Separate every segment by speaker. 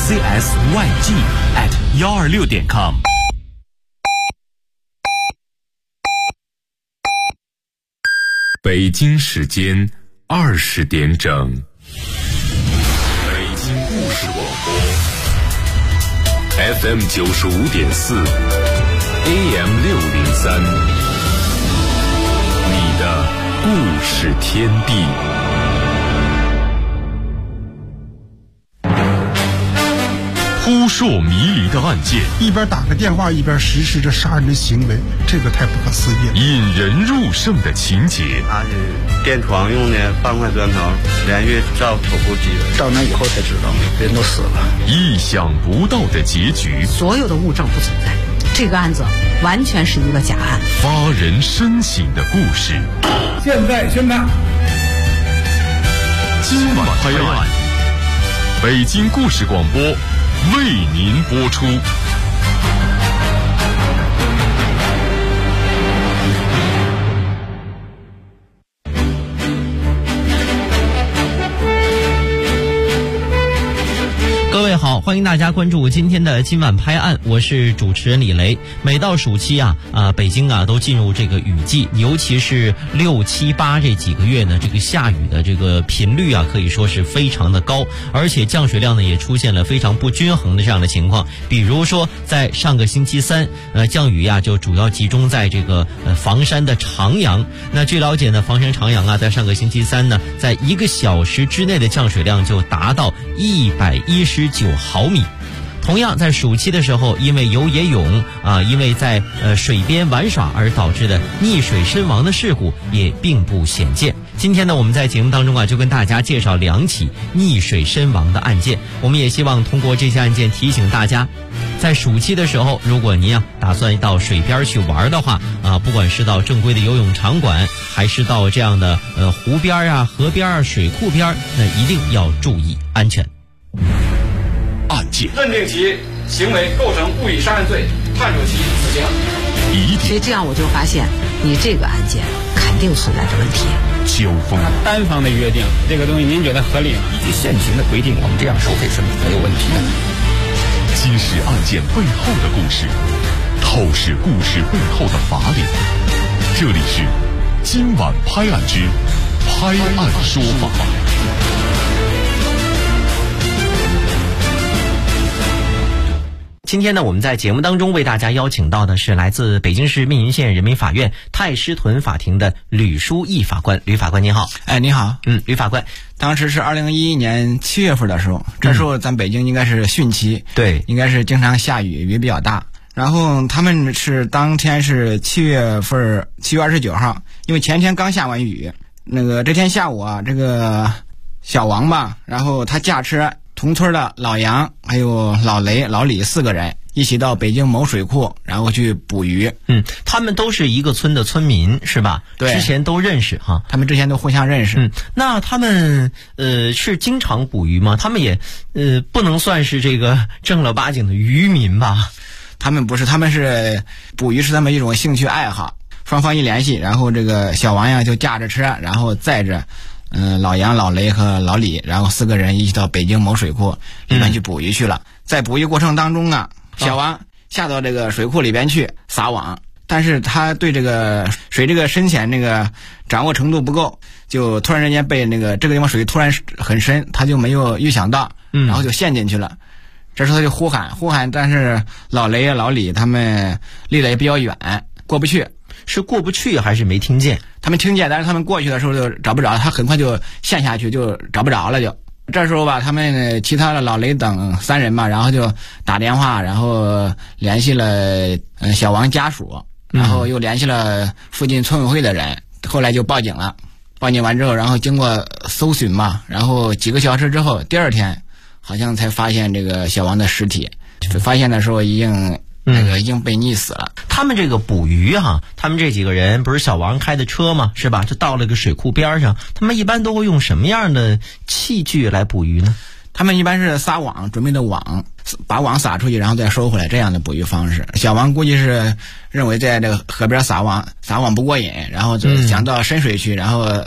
Speaker 1: CSYG@126.com。北京时间20点整。北京故事广播 FM 95.4 AM 603，你的故事天地。扑朔迷离的案件，
Speaker 2: 一边打个电话一边实施着杀人的行为，这个太不可思议了。
Speaker 1: 引人入胜的情节，
Speaker 3: 他是垫床用的半块砖头，连续照头部击了。
Speaker 4: 到那以后才知道，人都死了。
Speaker 1: 意想不到的结局，
Speaker 5: 所有的物证不存在，这个案子完全是一个假案。
Speaker 1: 发人深省的故事，
Speaker 2: 现在宣判，
Speaker 1: 今晚拍案，北京故事广播为您播出。
Speaker 6: 各位好，欢迎大家关注今天的今晚拍案，我是主持人李雷。每到暑期北京都进入这个雨季，尤其是6、7、8这几个月呢，这个下雨的这个频率可以说是非常的高，而且降水量呢也出现了非常不均衡的这样的情况。比如说在上个星期三，降雨就主要集中在这个房山的长阳。那据了解呢，房山长阳在上个星期三呢，在1个小时之内的降水量就达到119毫米。同样在暑期的时候，因为游野泳因为在水边玩耍而导致的溺水身亡的事故也并不鲜见。今天呢，我们在节目当中就跟大家介绍2起溺水身亡的案件。我们也希望通过这些案件提醒大家，在暑期的时候，如果您打算到水边去玩的话不管是到正规的游泳场馆，还是到这样的湖边河边水库边，那一定要注意安全。
Speaker 1: 案件
Speaker 7: 认定其行为构成故意杀人罪，判处其死刑。
Speaker 5: 所以这样我就发现，你这个案件肯定存在着问题。
Speaker 1: 交锋，
Speaker 4: 单方的约定这个东西，您觉得合理吗？
Speaker 8: 依据现行的规定，我们这样收费是没有问题的。
Speaker 1: 揭示案件背后的故事，透视故事背后的法理。这里是今晚拍案之拍案说法。
Speaker 6: 今天呢，我们在节目当中为大家邀请到的是来自北京市密云县人民法院太师屯法庭的吕书义法官。吕法官您好。
Speaker 4: 你好。
Speaker 6: 吕法官，
Speaker 4: 当时是2011年7月份的时候，这时候咱北京应该是汛期，
Speaker 6: 对，
Speaker 4: 应该是经常下雨，雨比较大。然后他们是当天是7月29号，因为前天刚下完雨，这天下午这个小王吧，然后他驾车同村的老杨还有老雷老李4个人一起到北京某水库，然后去捕鱼。
Speaker 6: 他们都是一个村的村民是吧？
Speaker 4: 对，
Speaker 6: 之前都认识哈。
Speaker 4: 他们之前都互相认识。
Speaker 6: 那他们是经常捕鱼吗？他们也不能算是这个正儿八经的渔民吧？
Speaker 4: 他们不是，他们是捕鱼是他们一种兴趣爱好。双方一联系，然后这个小王就驾着车，然后载着老杨、老雷和老李，然后4个人一起到北京某水库里面去捕鱼去了。在捕鱼过程当中小王下到这个水库里边去撒网，但是他对这个水这个深浅掌握程度不够，就突然之间被这个地方水突然很深，他就没有预想到，然后就陷进去了。这时候他就呼喊，但是老雷老李他们离得也比较远，过不去。
Speaker 6: 是过不去还是没听见？
Speaker 4: 他们听见，但是他们过去的时候就找不着，他很快就陷下去，就找不着了。就这时候吧，他们其他的老雷等3人吧，然后就打电话，然后联系了小王家属，然后又联系了附近村委会的人，后来就报警了。报警完之后，然后经过搜寻嘛，然后几个小时之后，第2天好像才发现这个小王的尸体。发现的时候已经被溺死了。
Speaker 6: 他们这个捕鱼他们这几个人不是小王开的车吗？是吧？就到了个水库边上，他们一般都会用什么样的器具来捕鱼呢？
Speaker 4: 他们一般是撒网，准备的网，把网撒出去，然后再收回来，这样的捕鱼方式。小王估计是认为在这个河边撒网不过瘾，然后就想到深水区，然后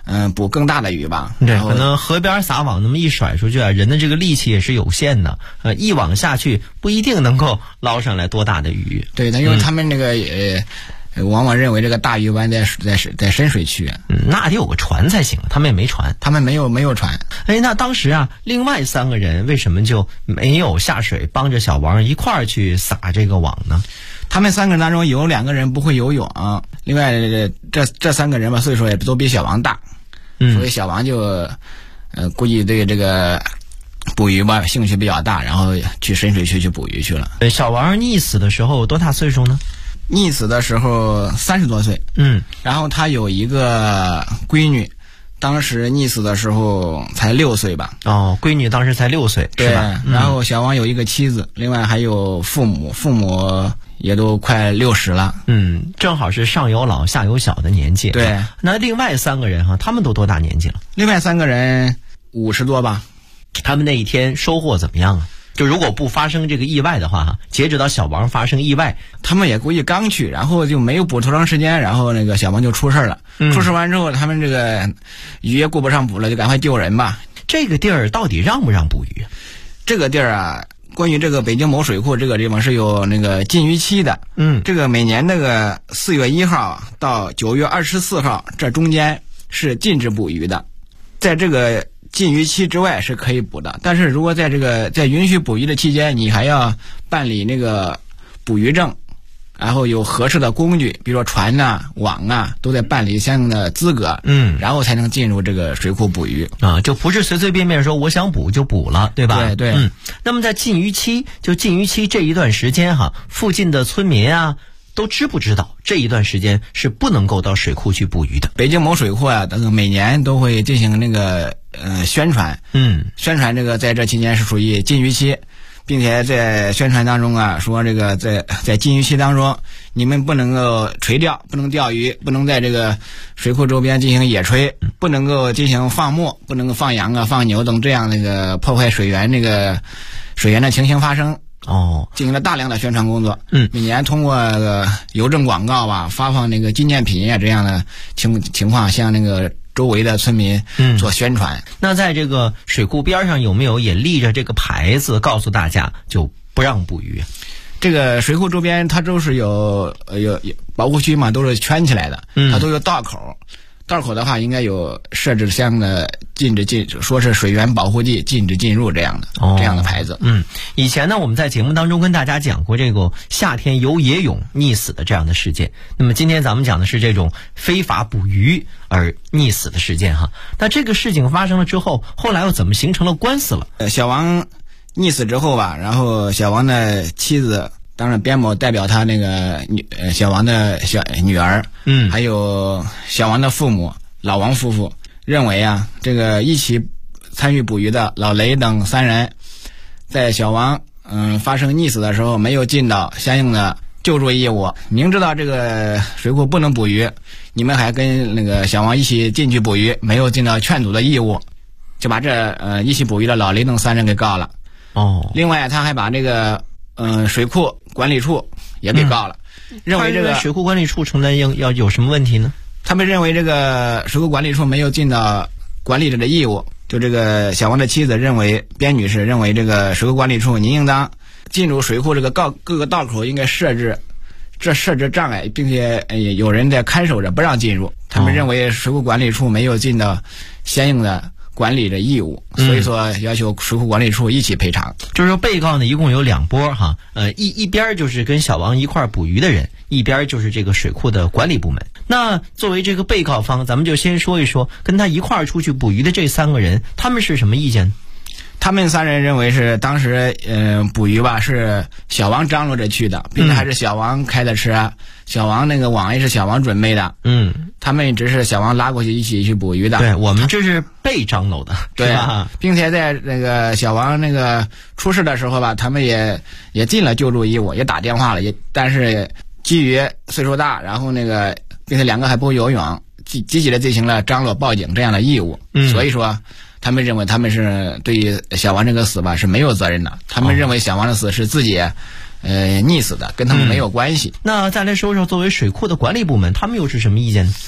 Speaker 4: 捕更大的鱼吧。
Speaker 6: 对，可能河边撒网那么一甩出去啊，人的这个力气也是有限的，一网下去不一定能够捞上来多大的鱼。
Speaker 4: 对，因为他们这个往往认为这个大鱼湾在深水区，
Speaker 6: 那得有个船才行，他们也没船，
Speaker 4: 他们没有船。
Speaker 6: 那当时啊，另外3个人为什么就没有下水帮着小王一块儿去撒这个网呢？
Speaker 4: 他们3个人当中有2个人不会游泳，另外这3个人吧，岁数也都比小王大，所以小王就估计对这个捕鱼吧兴趣比较大，然后去深水区去捕鱼去了。
Speaker 6: 小王溺死的时候多大岁数呢？
Speaker 4: 溺死的时候30多岁，然后他有一个闺女，当时溺死的时候才6岁吧。
Speaker 6: 闺女当时才6岁，
Speaker 4: 对，
Speaker 6: 是吧？
Speaker 4: 然后小王有一个妻子，另外还有父母也都快60了。
Speaker 6: 正好是上有老下有小的年纪。
Speaker 4: 对，
Speaker 6: 那另外3个人他们都多大年纪了？
Speaker 4: 另外3个人50多吧。
Speaker 6: 他们那一天收获怎么样啊？就如果不发生这个意外的话，截止到小王发生意外，
Speaker 4: 他们也估计刚去，然后就没有捕多长时间，然后那个小王就出事了。出事完之后，他们这个鱼也顾不上捕了，就赶快救人吧。
Speaker 6: 这个地儿到底让不让捕鱼？
Speaker 4: 这个地儿啊，关于这个北京某水库这个地方是有那个禁渔期的。这个每年那个4月1号到9月24号这中间是禁止捕鱼的，在这个禁渔期之外是可以捕的，但是如果在允许捕鱼的期间，你还要办理那个捕鱼证，然后有合适的工具，比如说船啊、网啊，都得办理相应的资格，然后才能进入这个水库捕鱼
Speaker 6: 啊，就不是随随便便说我想捕就捕了，对吧？
Speaker 4: 对。
Speaker 6: 那么在禁渔期这一段时间附近的村民啊，都知不知道这一段时间是不能够到水库去捕鱼的？
Speaker 4: 北京某水库啊，每年都会进行那个宣传，宣传这个在这期间是属于禁渔期，并且在宣传当中啊说这个在禁渔期当中，你们不能够垂钓，不能钓鱼，不能在这个水库周边进行野炊，不能够进行放牧，不能够放羊啊、放牛等这样那个破坏水源的情形发生。进行了大量的宣传工作。每年通过邮政广告啊，发放那个纪念品啊这样的情况，向那个周围的村民做宣传。
Speaker 6: 那在这个水库边上有没有也立着这个牌子，告诉大家就不让捕鱼？
Speaker 4: 这个水库周边它都是有保护区嘛，都是圈起来的，它都有道口。道口的话应该有设置相应的说是水源保护地，禁止进入这样的牌子。
Speaker 6: 以前呢我们在节目当中跟大家讲过这个夏天游野泳溺死的这样的事件，那么今天咱们讲的是这种非法捕鱼而溺死的事件那这个事情发生了之后，后来又怎么形成了官司了？
Speaker 4: 小王溺死之后吧，然后小王的妻子，当然边某代表他那个小王的小女儿，还有小王的父母老王夫妇认为啊，这个一起参与捕鱼的老雷等3人，在小王发生溺死的时候没有尽到相应的救助义务，明知道这个水库不能捕鱼，你们还跟那个小王一起进去捕鱼，没有尽到劝阻的义务，就把这一起捕鱼的老雷等3人给告了。另外他还把这个水库管理处也给告了，认为这个
Speaker 6: 水库管理处承担要有什么问题呢？
Speaker 4: 他们认为这个水库管理处没有尽到管理者的义务。就这个小王的妻子认为，边女士认为这个水库管理处您应当进入水库这个各个道口应该设置障碍，并且有人在看守着不让进入。他们认为水库管理处没有尽到相应的管理的义务，所以说要求水库管理处一起赔偿。
Speaker 6: 就是说被告呢一共有2波一边就是跟小王一块捕鱼的人，一边就是这个水库的管理部门。那作为这个被告方，咱们就先说一说跟他一块出去捕鱼的这3个人，他们是什么意见？
Speaker 4: 他们3人认为是当时捕鱼吧是小王张罗着去的，并且还是小王开的车，小王那个网也是小王准备的。他们只是小王拉过去一起去捕鱼的。
Speaker 6: 对，我们这是被张罗的，
Speaker 4: 对吧？并且在那个小王那个出事的时候吧，他们也尽了救助义务，也打电话了，但是基于岁数大，然后那个并且2个还不会游泳，积极的进行了张罗报警这样的义务。所以说他们认为他们是对于小王这个死吧是没有责任的，他们认为小王的死是自己溺死的，跟他们没有关系。
Speaker 6: 那再来说说作为水库的管理部门，他们又是什么意见呢？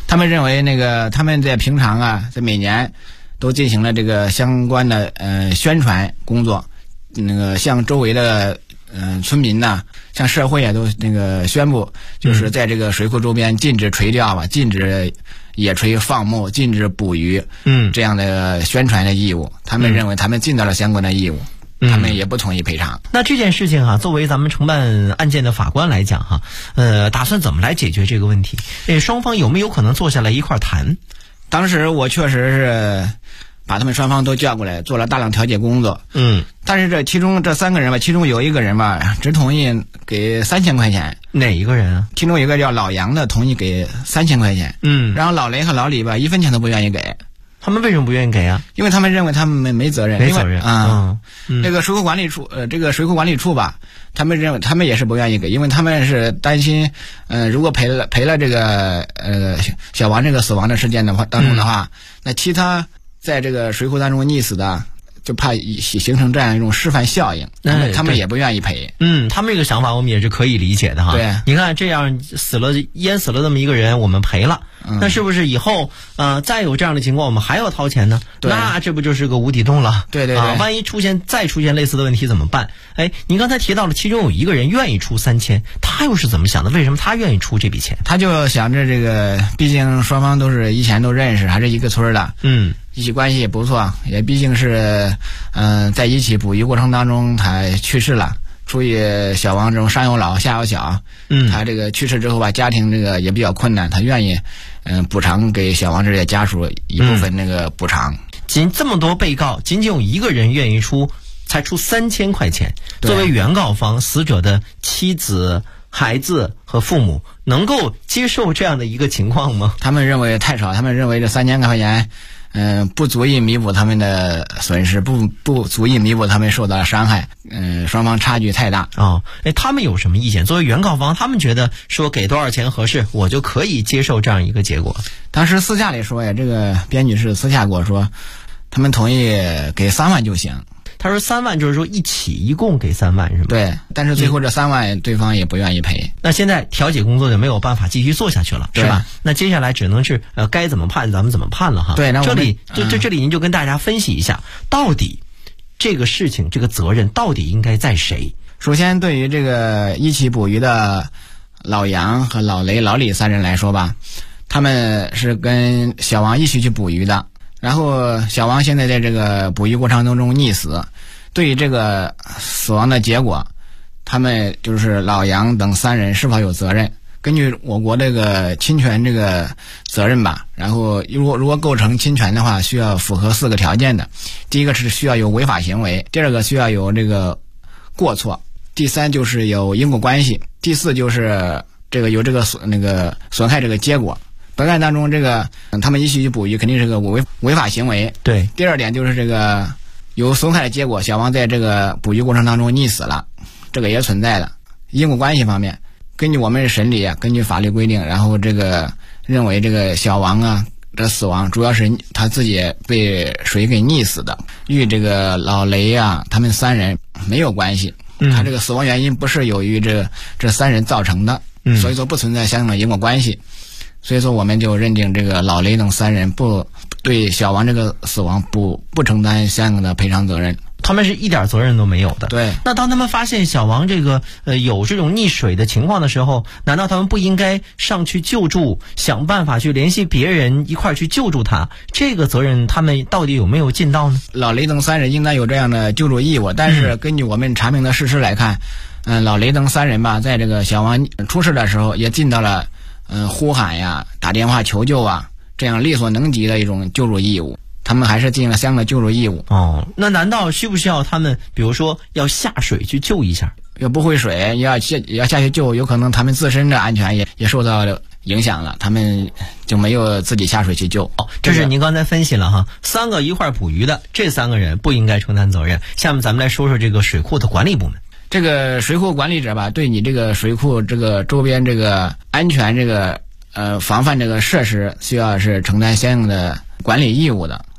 Speaker 4: 他们认为他们在平常啊，在每年都进行了这个相关的宣传工作，向周围的村民呐，向社会啊都宣布，就是在这个水库周边禁止垂钓吧，禁止野炊放牧，禁止捕鱼，这样的宣传的义务。他们认为他们尽到了相关的义务，他们也不同意赔偿。
Speaker 6: 那这件事情哈，作为咱们承办案件的法官来讲哈，打算怎么来解决这个问题？双方有没有可能坐下来一块谈？
Speaker 4: 当时我确实是把他们双方都叫过来，做了大量调解工作。但是其中这3个人吧，其中有一个人吧，只同意给3000块钱。
Speaker 6: 哪一个人啊？
Speaker 4: 其中有一个叫老杨的，同意给3000块钱。然后老雷和老李吧，1分钱都不愿意给。
Speaker 6: 他们为什么不愿意给啊？
Speaker 4: 因为他们认为他们没责任。
Speaker 6: 没责任啊。
Speaker 4: 这个水库管理处吧，他们认为他们也是不愿意给，因为他们是担心，如果赔了这个小王这个死亡的事件的话当中的话，那其他在这个水库当中溺死的，就怕形成这样一种示范效应，他们也不愿意赔。
Speaker 6: 他们这个想法我们也是可以理解的哈。
Speaker 4: 对，
Speaker 6: 你看这样淹死了这么一个人，我们赔了，那是不是以后再有这样的情况，我们还要掏钱呢？那这不就是个无底洞了？
Speaker 4: 对，
Speaker 6: 万一再出现类似的问题怎么办？您刚才提到了，其中有一个人愿意出3000，他又是怎么想的？为什么他愿意出这笔钱？
Speaker 4: 他就想着这个，毕竟双方都是以前都认识，还是一个村的，一起关系也不错，也毕竟是在一起捕鱼过程当中他去世了。出于小王这种上有老下有小，他这个去世之后吧，家庭这个也比较困难，他愿意补偿给小王这些家属一部分补偿。
Speaker 6: 这么多被告，仅仅有一个人愿意才出3000块钱。作为原告方，死者的妻子、孩子和父母能够接受这样的一个情况吗？
Speaker 4: 他们认为太少，他们认为这3000块钱不足以弥补他们的损失，不足以弥补他们受到的伤害，双方差距太大。
Speaker 6: 他们有什么意见？作为原告方，他们觉得说给多少钱合适，我就可以接受这样一个结果。
Speaker 4: 当时私下里说呀，这个边女士私下跟我说，他们同意给3万就行。
Speaker 6: 他说3万就是说一共给3万是吗？
Speaker 4: 对，但是最后这3万对方也不愿意赔。
Speaker 6: 那现在调解工作就没有办法继续做下去了，是吧？那接下来只能是该怎么判咱们怎么判了哈。
Speaker 4: 对，那
Speaker 6: 这里您就跟大家分析一下，到底这个事情这个责任到底应该在谁？
Speaker 4: 首先，对于这个一起捕鱼的老杨和老雷、老李3人来说吧，他们是跟小王一起去捕鱼的。然后小王现在在这个捕鱼过程当中溺死，对于这个死亡的结果，他们就是老杨等3人是否有责任？根据我国这个侵权这个责任吧，然后如果构成侵权的话，需要符合4个条件的。第一个是需要有违法行为，第二个需要有这个过错，第3就是有因果关系，第4就是这个有这个损害这个结果。本案当中，这个他们一起去捕鱼肯定是个违法行为。
Speaker 6: 对。
Speaker 4: 第2点就是这个有损害的结果，小王在这个捕鱼过程当中溺死了，这个也存在的。因果关系方面，根据我们审理啊，根据法律规定，然后这个认为这个小王啊这死亡主要是他自己被水给溺死的，与这个老雷啊他们3人没有关系。他这个死亡原因不是由于这3人造成的，所以说不存在相应的因果关系。所以说我们就认定这个老雷等3人不对小王这个死亡不承担相应的赔偿责任，
Speaker 6: 他们是一点责任都没有的。
Speaker 4: 对。
Speaker 6: 那当他们发现小王这个有这种溺水的情况的时候，难道他们不应该上去救助，想办法去联系别人一块去救助他？这个责任他们到底有没有尽到呢？
Speaker 4: 老雷等3人应当有这样的救助义务，但是根据我们查明的事实来看，老雷等3人吧，在这个小王出事的时候也尽到了呼喊呀、打电话求救啊，这样力所能及的一种救助义务，他们还是尽了相应的救助义务。
Speaker 6: 那难道需不需要他们，比如说要下水去救一下？
Speaker 4: 要不会水，要下去救，有可能他们自身的安全也受到影响了，他们就没有自己下水去救。
Speaker 6: 这是您刚才分析了哈，3个一块捕鱼的，这3个人不应该承担责任。下面咱们来说说这个水库的管理部门。
Speaker 4: 这个水库管理者吧，对你这个水库这个周边这个安全这个防范这个设施，需要是承担相应的管理义务的。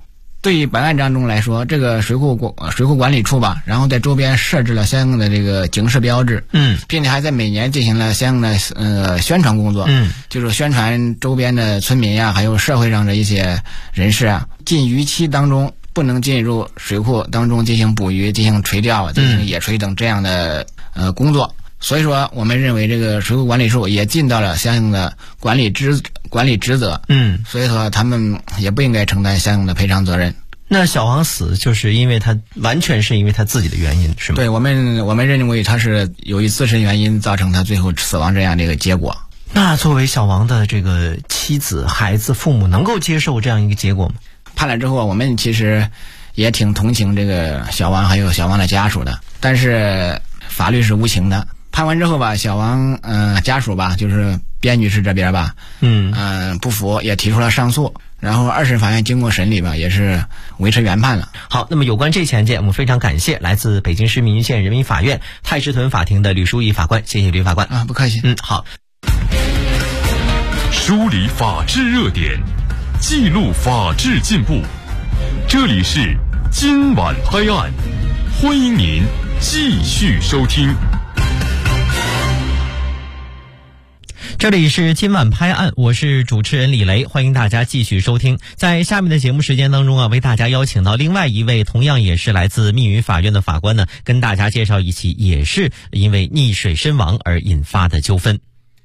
Speaker 4: 对于本案当中来说，这个水库管理处吧，然后在周边设置了相应的这个警示标志，并且还在每年进行了相应的宣传工作，就是宣传周边的村民呀，还有社会上的一些人士啊，禁渔期当中不能进入水库当中进行捕鱼、进行垂钓、进行野炊等这样的工作。所以说，我们认为这个水库管理处也尽到了相应的管理职责，所以说他们也不应该承担相应的赔偿责任。
Speaker 6: 那小王死就是完全是因为他自己的原因，是吗？
Speaker 4: 对，我们认为他是由于自身原因造成他最后死亡这样的一个结果。
Speaker 6: 那作为小王的这个妻子、孩子、父母，能够接受这样一个结果吗？
Speaker 4: 判了之后，我们其实也挺同情这个小王还有小王的家属的，但是法律是无情的。判完之后吧，小王家属吧，就是边女士这边吧，不服，也提出了上诉。然后二审法院经过审理吧，也是维持原判了。
Speaker 6: 好，那么有关这起案件，我们非常感谢来自北京市密云县人民法院太师屯法庭的吕书义法官，谢谢吕法官。
Speaker 4: 不客气。
Speaker 6: 好。
Speaker 1: 梳理法治热点，记录法治进步。这里是今晚拍案，欢迎您继续收听。
Speaker 6: 这里是今晚拍案，我是主持人李雷，欢迎大家继续收听。在下面的节目时间当中啊，为大家邀请到另外一位同样也是来自密云法院的法官呢，跟大家介绍一起也是因为溺水身亡而引发的纠纷。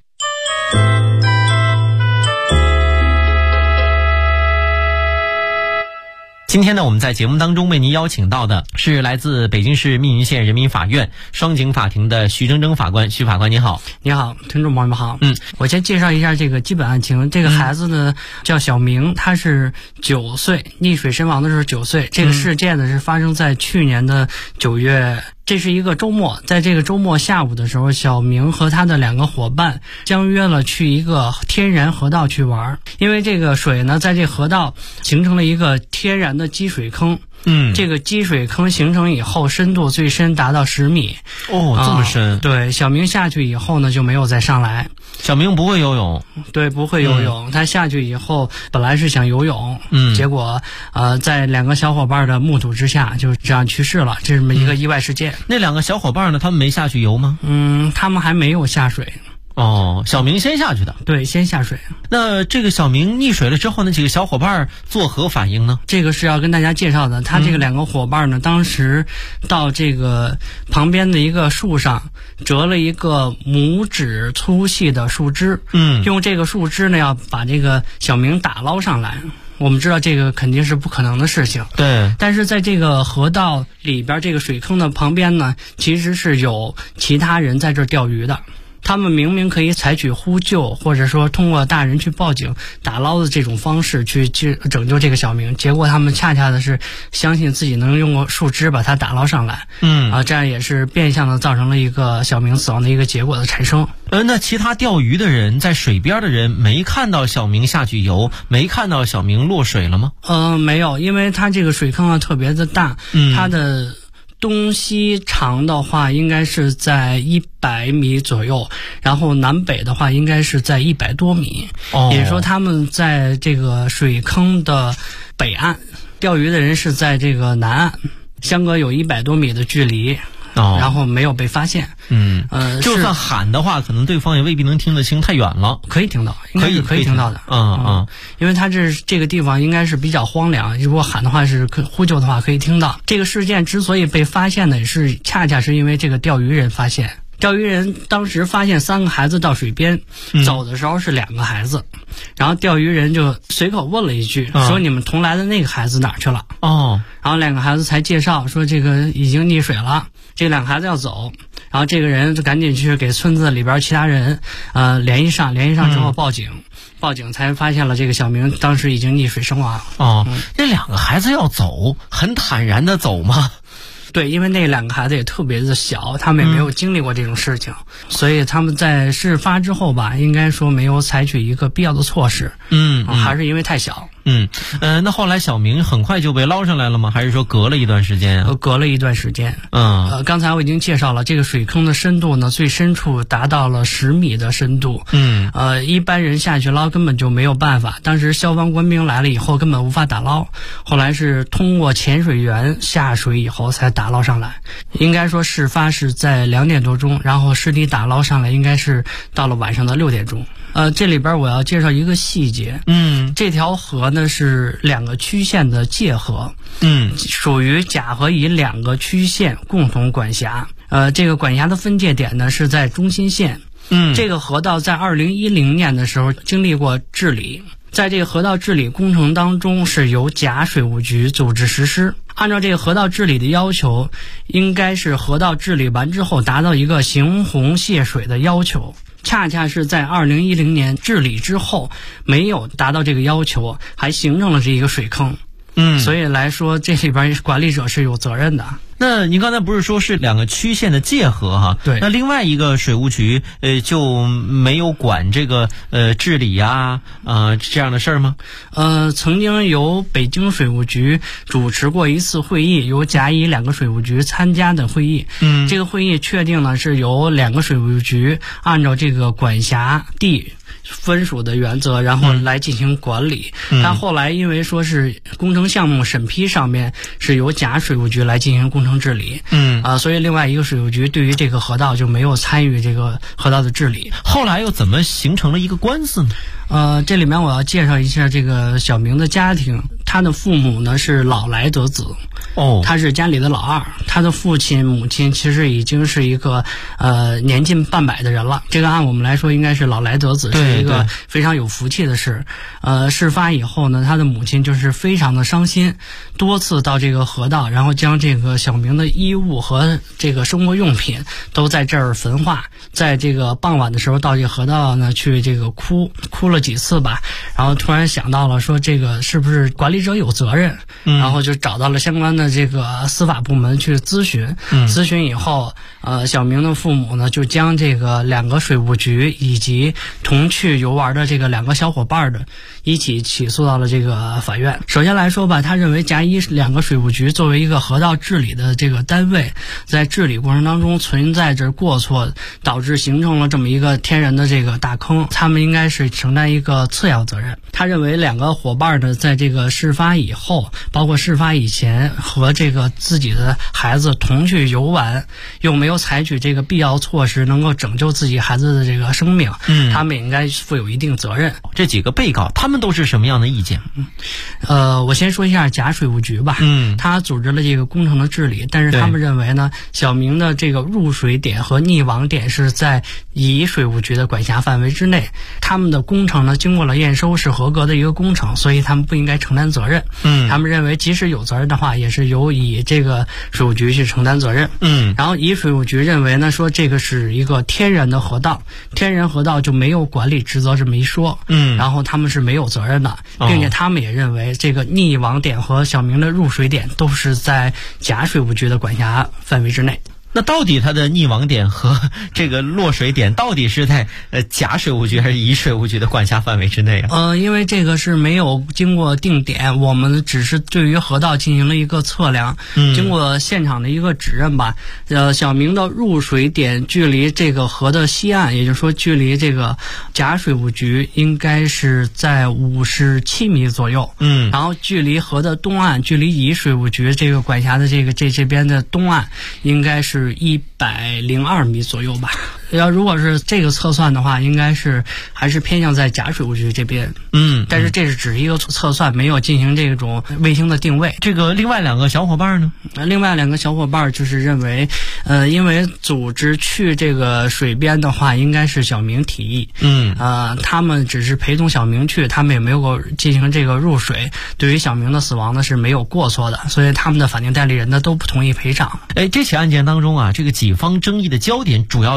Speaker 6: 今天呢，我们在节目当中为您邀请到的是来自北京市密云县人民法院双井法庭的徐铮铮法官。徐法官您好。
Speaker 9: 你好，听众朋友们好。我先介绍一下这个基本案情。这个孩子呢叫小明，他是9岁，溺水身亡的时候9岁。这个事件呢是发生在去年的9月。这是一个周末，在这个周末下午的时候，小明和他的2个伙伴相约了去一个天然河道去玩。因为这个水呢，在这河道形成了一个天然的积水坑。这个积水坑形成以后，深度最深达到10米。
Speaker 6: 这么深。
Speaker 9: 对，小明下去以后呢，就没有再上来。
Speaker 6: 小明不会游泳。
Speaker 9: 对，不会游泳。他下去以后，本来是想游泳，结果在2个小伙伴的目睹之下，就这样去世了。这么一个意外事件。
Speaker 6: 那2个小伙伴呢？他们没下去游吗？
Speaker 9: 他们还没有下水。
Speaker 6: 小明先下去的。
Speaker 9: 对，先下水。
Speaker 6: 那这个小明溺水了之后呢，几个小伙伴作何反应呢？
Speaker 9: 这个是要跟大家介绍的。他这个2个伙伴呢，当时到这个旁边的一个树上折了一个拇指粗细的树枝，用这个树枝呢要把这个小明打捞上来。我们知道这个肯定是不可能的事情，
Speaker 6: 对。
Speaker 9: 但是在这个河道里边这个水坑的旁边呢，其实是有其他人在这钓鱼的。他们明明可以采取呼救，或者说通过大人去报警打捞的这种方式去拯救这个小明，结果他们恰恰的是相信自己能用过树枝把他打捞上来，这样也是变相的造成了一个小明死亡的一个结果的产生。
Speaker 6: 那其他钓鱼的人，在水边的人没看到小明下去游，没看到小明落水了吗？
Speaker 9: 没有，因为他这个水坑特别的大，它的东西长的话应该是在100米左右，然后南北的话应该是在100多米。也就是说他们在这个水坑的北岸，钓鱼的人是在这个南岸，相隔有100多米的距离。然后没有被发现。
Speaker 6: 就算喊的话，可能对方也未必能听得清，太远了。
Speaker 9: 可以听到，应该是可以听到的。因为它这个地方应该是比较荒凉，如果喊的话是呼救的话可以听到。这个事件之所以被发现呢，恰恰是因为这个钓鱼人发现。钓鱼人当时发现3个孩子到水边，走的时候是2个孩子，然后钓鱼人就随口问了一句，说你们同来的那个孩子哪去了？然后2个孩子才介绍说这个已经溺水了，这2个孩子要走，然后这个人就赶紧去给村子里边其他人联系上之后报警才发现了这个小明当时已经溺水身亡。
Speaker 6: 这2个孩子要走，很坦然的走吗？
Speaker 9: 对，因为那2个孩子也特别的小，他们也没有经历过这种事情，所以他们在事发之后吧，应该说没有采取一个必要的措施。还是因为太小。
Speaker 6: 那后来小明很快就被捞上来了吗？还是说隔了一段时间啊？
Speaker 9: 隔了一段时间。刚才我已经介绍了，这个水坑的深度呢，最深处达到了10米的深度。一般人下去捞根本就没有办法。当时消防官兵来了以后，根本无法打捞。后来是通过潜水员下水以后才打捞上来。应该说事发是在2点多钟，然后尸体打捞上来应该是到了晚上的6点钟。这里边我要介绍一个细节。这条河呢是2个区县的界河。属于甲和乙2个区县共同管辖。这个管辖的分界点呢是在中心县。这个河道在2010年的时候经历过治理。在这个河道治理工程当中，是由甲水务局组织实施。按照这个河道治理的要求，应该是河道治理完之后达到一个行洪泄水的要求。恰恰是在2010年治理之后，没有达到这个要求，还形成了这一个水坑。所以来说，这里边管理者是有责任的。
Speaker 6: 那您刚才不是说是2个区县的界河哈？
Speaker 9: 对。
Speaker 6: 那另外一个水务局就没有管这个治理呀这样的事儿吗？
Speaker 9: 曾经由北京水务局主持过一次会议，由甲乙2个水务局参加的会议。这个会议确定呢是由2个水务局按照这个管辖地分属的原则，然后来进行管理。但后来因为说是工程项目审批上面是由甲水务局来进行工程治理。所以另外一个水务局对于这个河道就没有参与这个河道的治理。
Speaker 6: 后来又怎么形成了一个官司呢？
Speaker 9: 这里面我要介绍一下这个小明的家庭。他的父母呢是老来得子。他是家里的老二。他的父亲母亲其实已经是一个年近半百的人了。这个按我们来说应该是老来得子，是一个非常有福气的事。事发以后呢，他的母亲就是非常的伤心，多次到这个河道，然后将这个小明的衣物和这个生活用品都在这儿焚化。在这个傍晚的时候到这个河道呢去这个哭了几次吧，然后突然想到了说这个是不是管理者有责任，然后就找到了相关的这个司法部门去咨询。咨询以后，小明的父母呢就将这个2个水务局以及同去游玩的这个2个小伙伴的一起起诉到了这个法院。首先来说吧，他认为甲乙2个水务局作为一个河道治理的这个单位，在治理过程当中存在着过错，导致形成了这么一个天然的这个大坑，他们应该是承担一个次要责任。他认为2个伙伴呢在这个事发以后，包括事发以前和这个自己的孩子同去游玩，又没有采取这个必要措施能够拯救自己孩子的这个生命，他们也应该负有一定责任。
Speaker 6: 这几个被告他们都是什么样的意见？
Speaker 9: 我先说一下甲水务局吧。他组织了这个工程的治理，但是他们认为呢，小明的这个入水点和溺亡点是在乙水务局的管辖范围之内，他们的工程呢经过了验收是合格的一个工程，所以他们不应该承担责任。他们认为即使有责任的话，也是由乙这个水务局去承担责任。然后乙水务局认为呢，说这个是一个天然的河道，天然河道就没有管理职责这么一说。然后他们是没有责任的，并且他们也认为这个溺亡点和小明的入水点都是在甲水务局的管辖范围之内。
Speaker 6: 那到底它的溺亡点和这个落水点到底是在甲水务局还是乙水务局的管辖范围之内啊？
Speaker 9: 因为这个是没有经过定点，我们只是对于河道进行了一个测量，经过现场的一个指认吧。小明的入水点距离这个河的西岸，也就是说距离这个甲水务局应该是在57米左右。然后距离河的东岸，距离乙水务局这个管辖的这边的东岸，应该是102米左右吧。如果是这个测算的话，应该是还是偏向在甲水务局这边。但是这是只是一个测算，没有进行这种卫星的定位。
Speaker 6: 这个另外2个小伙伴呢？
Speaker 9: 另外2个小伙伴就是认为，因为组织去这个水边的话，应该是小明提议。他们只是陪同小明去，他们也没有进行这个入水，对于小明的死亡呢是没有过错的，所以他们的法定代理人呢都不同意赔偿。
Speaker 6: 这起案件当中啊，这个几方争议的焦点主要在于哪里？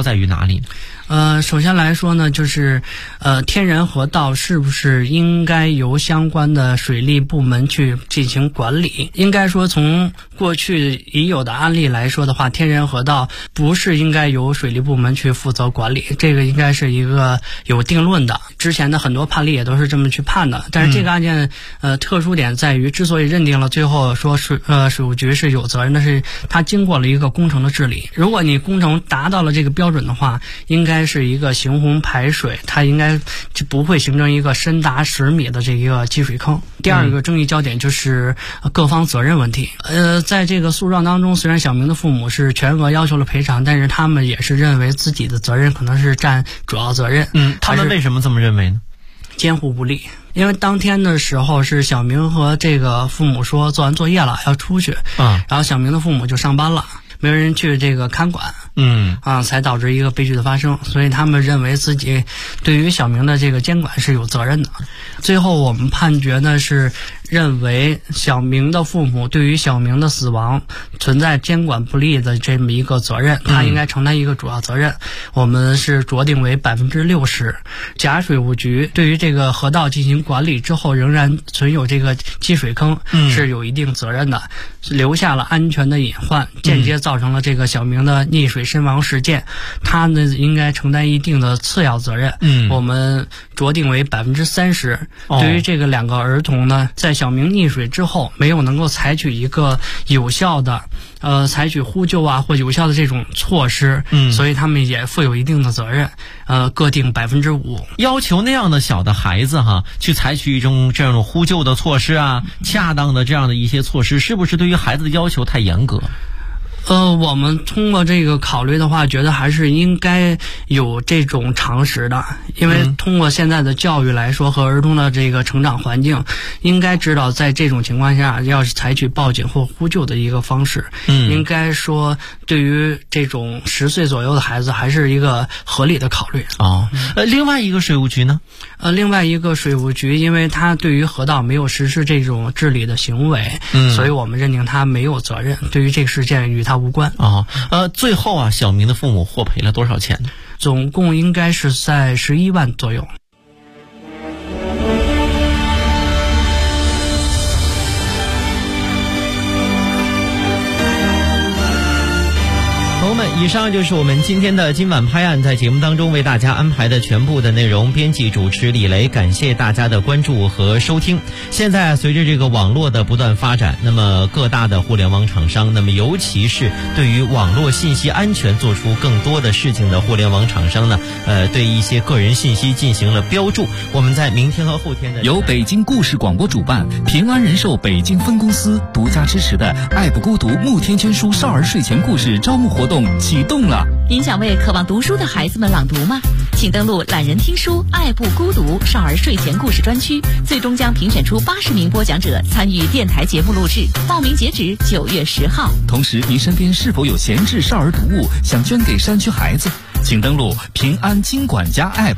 Speaker 6: 里？
Speaker 9: 首先来说呢，就是天然河道是不是应该由相关的水利部门去进行管理？应该说从过去已有的案例来说的话，天然河道不是应该由水利部门去负责管理，这个应该是一个有定论的。之前的很多判例也都是这么去判的，但是这个案件特殊点在于，之所以认定了最后说水务局是有责任的，是它经过了一个工程的治理。如果你工程达到了这个标准的话，应该是一个行洪排水，它应该就不会形成一个深达10米的这一个积水坑。第二个争议焦点就是各方责任问题。在这个诉状当中，虽然小明的父母是全额要求了赔偿，但是他们也是认为自己的责任可能是占主要责任。
Speaker 6: 他们为什么这么认为呢？
Speaker 9: 监护不力。因为当天的时候是小明和这个父母说做完作业了要出去，然后小明的父母就上班了，没有人去这个看管，才导致一个悲剧的发生。所以他们认为自己对于小明的这个监管是有责任的。最后我们判决呢是认为小明的父母对于小明的死亡存在监管不力的这么一个责任，他应该承担一个主要责任。我们是酌定为60%。甲水务局对于这个河道进行管理之后仍然存有这个积水坑，是有一定责任的，留下了安全的隐患，间接造成了这个小明的溺水身亡事件，他呢应该承担一定的次要责任。我们酌定为30%。对于这个2个儿童呢，在小明溺水之后没有能够采取一个有效的采取呼救或有效的这种措施，所以他们也负有一定的责任，各定5%。
Speaker 6: 要求那样的小的孩子去采取这种呼救的措施恰当的这样的一些措施，是不是对于孩子的要求太严格？
Speaker 9: 我们通过这个考虑的话，觉得还是应该有这种常识的，因为通过现在的教育来说和儿童的这个成长环境，应该知道在这种情况下要是采取报警或呼救的一个方式。应该说对于这种10岁左右的孩子还是一个合理的考虑。
Speaker 6: 另外一个水务局呢？
Speaker 9: 另外一个水务局，因为他对于河道没有实施这种治理的行为，所以我们认定他没有责任，对于这个事件与他无关。
Speaker 6: 最后小明的父母获赔了多少钱呢？
Speaker 9: 总共应该是在11万左右。
Speaker 6: 朋友们，以上就是我们今天的今晚拍案，在节目当中为大家安排的全部的内容。编辑主持李雷，感谢大家的关注和收听。现在随着这个网络的不断发展，那么各大的互联网厂商，那么尤其是对于网络信息安全做出更多的事情的互联网厂商呢，对一些个人信息进行了标注。我们在明天和后天的
Speaker 10: 由北京故事广播主办，平安人寿北京分公司独家支持的爱不孤独慕天娟书少儿睡前故事招募活动启动了。
Speaker 11: 您想为渴望读书的孩子们朗读吗？请登录懒人听书爱不孤独少儿睡前故事专区，最终将评选出80名播讲者参与电台节目录制，报名截止9月10号。
Speaker 10: 同时您身边是否有闲置少儿读物想捐给山区孩子，请登录平安金管家 App。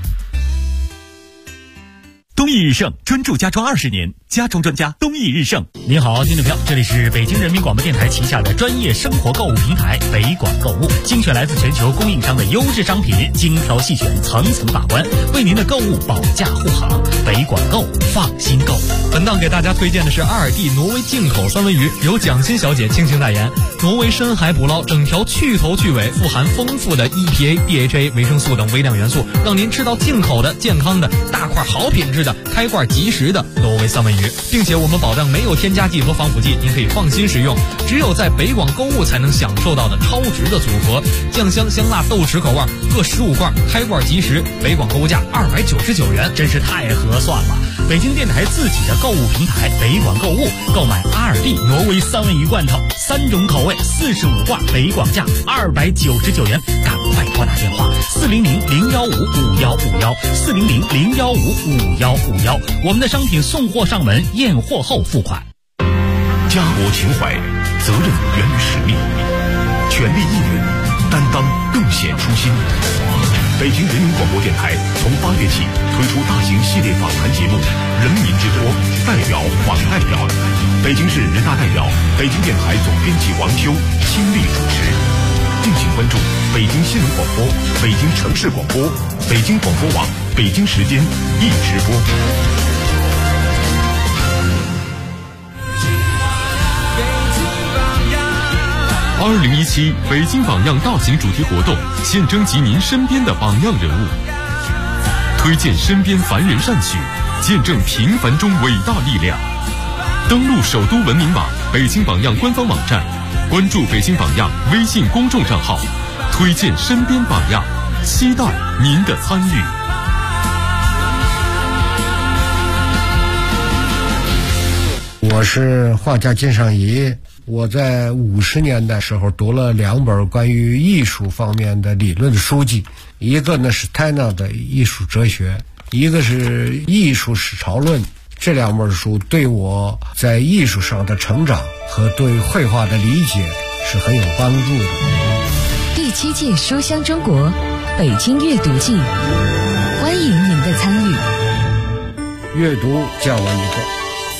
Speaker 12: 东义日盛专注家装20年，家装专家东义日盛。
Speaker 13: 您好，听众朋友，这里是北京人民广播电台旗下的专业生活购物平台北广购物，精选来自全球供应商的优质商品，精挑细选，层层把关，为您的购物保驾护航。北广购，放心购。
Speaker 14: 本档给大家推荐的是阿尔蒂挪威进口三文鱼，由蒋欣小姐倾情代言。挪威深海捕捞，整条去头去尾，富含丰富的 EPA、DHA、维生素等微量元素，让您吃到进口的、健康的、大块好品质的、开罐即食的挪威三文鱼，并且我们保证没有添加剂和防腐剂，您可以放心食用。只有在北广购物才能享受到的超值的组合，酱香香辣豆豉口味各15罐，开罐即食，北广购物价299元，
Speaker 13: 真是太合算了。北京电台自己的购物平台北广购物，购买阿尔蒂挪威三文鱼罐头，3种口味，45罐，北广价299元，赶快拨打电话400-015-5151，400-015-5151，我们的商品送货上门，验货后付款。
Speaker 1: 家国情怀，责任源于使命，权力义务，担当更显初心。北京人民广播电台从8月起推出大型系列访谈节目《人民之声》，代表访代表，北京市人大代表、北京电台总编辑王秋亲力主持。敬请关注北北京新闻广播、北京城市广播、北京广播网、北京时间一直播。2017北京榜样大型主题活动现征集您身边的榜样人物，推荐身边凡人善举，见证平凡中伟大力量。登录首都文明网、北京榜样官方网站，关注北京榜样微信公众账号，推荐身边榜样，期待您的参与。
Speaker 2: 我是画家金尚仪，我在50年代时候读了2本关于艺术方面的理论书籍，一个呢是泰纳的艺术哲学，一个是艺术史潮论。这2本书对我在艺术上的成长和对绘画的理解是很有帮助的。
Speaker 15: 第7届书香中国北京阅读季，欢迎您的参与。
Speaker 2: 阅读教我一个。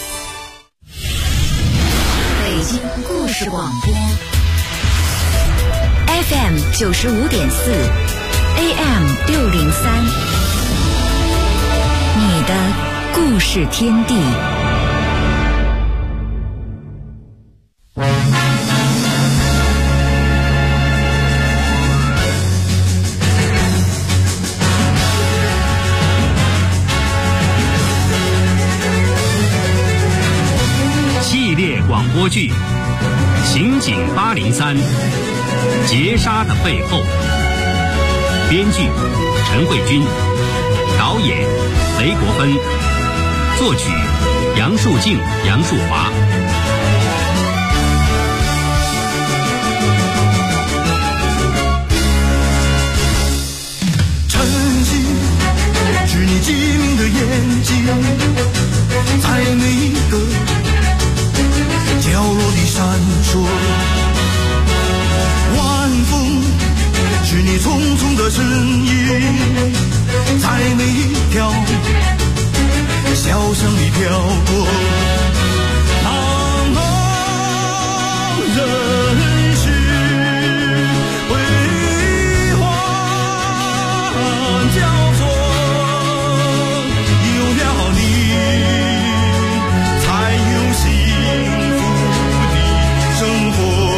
Speaker 15: 北京故事广播 FM 95.4 AM 603，你的故事天地。
Speaker 16: 系列广播剧《刑警803》，劫杀的背后。编剧陈慧君，导演雷国芬，作曲杨树静、杨树华。
Speaker 17: 晨曦是你机灵的眼睛，在每一个角落里闪烁。晚风是你匆匆的身影，在每一条小巷里飘过。茫茫人世辉煌交错，有了你才有幸福的生活。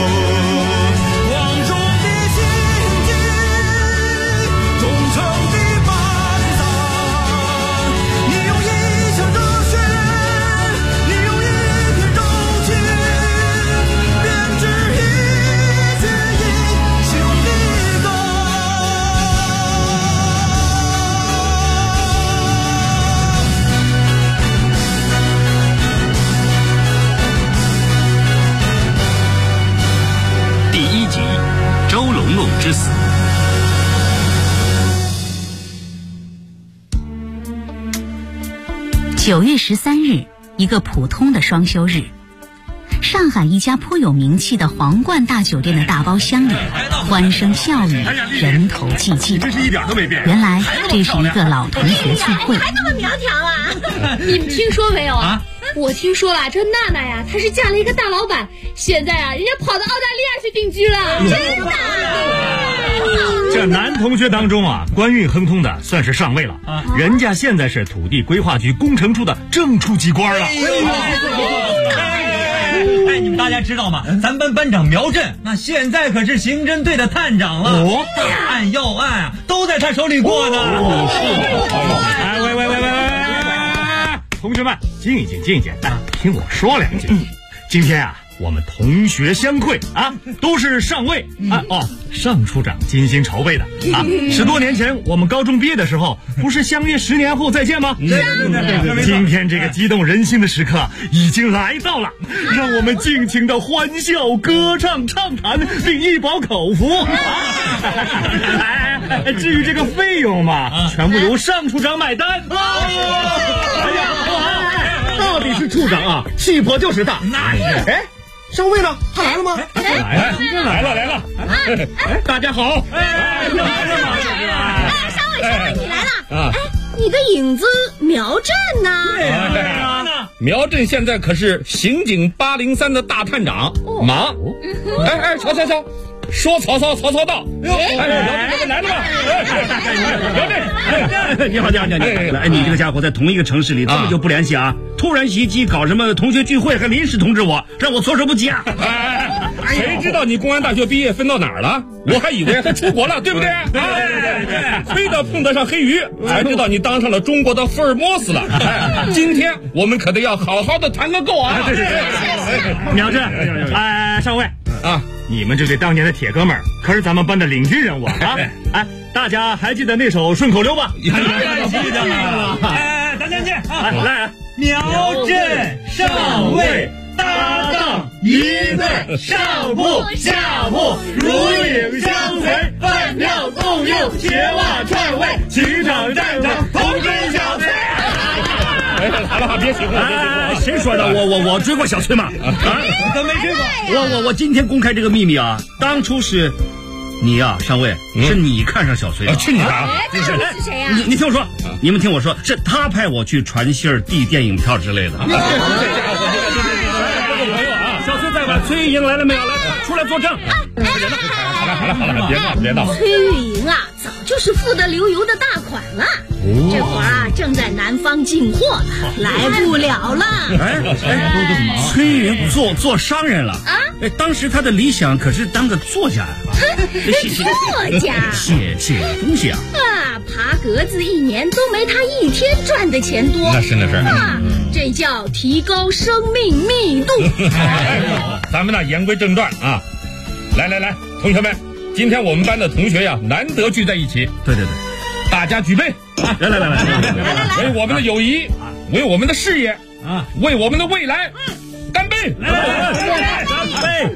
Speaker 16: 之死。
Speaker 11: 9月13日，一个普通的双休日，上海一家颇有名气的皇冠大酒店的大包厢里，欢声笑语，人头济济。
Speaker 17: 真是一点都没变。
Speaker 11: 原来这是一个老同学聚会。
Speaker 18: 还这么苗条啊？你们听说没有啊？我听说了，这娜娜呀，她是嫁了一个大老板，现在啊，人家跑到澳大利亚去定居了。真的？
Speaker 13: 这男同学当中啊，官运亨通的算是上尉了，人家现在是土地规划局工程处的正处级官了。
Speaker 6: 哎，你们大家知道吗？咱班班长苗震，那现在可是刑侦队的探长了。大案要案啊，都在他手里过呢。
Speaker 13: 哎，喂，同学们，静一静，听我说两句。今天啊，我们同学相会啊，都是上尉啊，上处长精心筹备的啊。10多年前我们高中毕业的时候，不是相约10年后再见吗？今天这个激动人心的时刻已经来到了，让我们尽情的欢笑、歌唱、畅谈，并一饱口福。至于这个费用嘛，全部由上处长买单。哎呀，到底是处长啊，气魄就是大。哎，上尉呢？他来了吗？来了！大家好！
Speaker 18: 上尉，你来了！你的影子苗震呢？
Speaker 8: 苗震现在可是刑警803的大探长，忙。瞧， 说曹操，曹操到。来了吧？
Speaker 19: 你好，哎，你这个家伙在同一个城市里这么久不联系啊，突然袭击搞什么同学聚会，还临时通知我，让我措手不及啊！
Speaker 8: 谁知道你公安大学毕业分到哪儿了？我还以为他出国了，对不对？亏得碰得上黑鱼，才知道你当上了中国的福尔摩斯了。今天我们可得要好好的谈个够啊！
Speaker 19: 苗志，少尉啊，你们这对当年的铁哥们儿，可是咱们班的领军人物啊！哎，大家还记得那首顺口溜吧？
Speaker 8: 记得了。
Speaker 19: 咱先见，来，苗镇少尉搭档一对，上铺下铺如影相随，饭票共用，鞋袜串位，情场战场同追小崔。
Speaker 8: 好了，别起哄！
Speaker 19: 谁说的？我追过小崔吗？
Speaker 8: 怎么没追过？
Speaker 19: 我今天公开这个秘密啊！当初是你呀，上尉，是你看上小崔的。
Speaker 8: 去你的！
Speaker 18: 是谁呀？
Speaker 19: 你听我说，你们听我说，是他派我去传信儿、递电影票之类的。小崔在吧？崔玉莹来了没有？来，出来作证。
Speaker 8: 好了，别闹！
Speaker 18: 崔玉莹啊，早就是富得流油的大款了。这会儿啊，正在南方进货呢，来不了了。
Speaker 19: 崔玉莹做商人了啊！当时他的理想可是当个作家呀。
Speaker 18: 作家
Speaker 19: 写东西啊！
Speaker 18: 爬格子1年都没他1天赚的钱多。
Speaker 8: 那是啊，
Speaker 18: 这叫提高生命密度。
Speaker 8: 咱们言归正传啊，来，同学们，今天我们班的同学呀，难得聚在一起。
Speaker 19: 对，
Speaker 8: 大家举杯！来，为我们的友谊，为我们的事业啊，为我们的未来，干杯！来，干杯！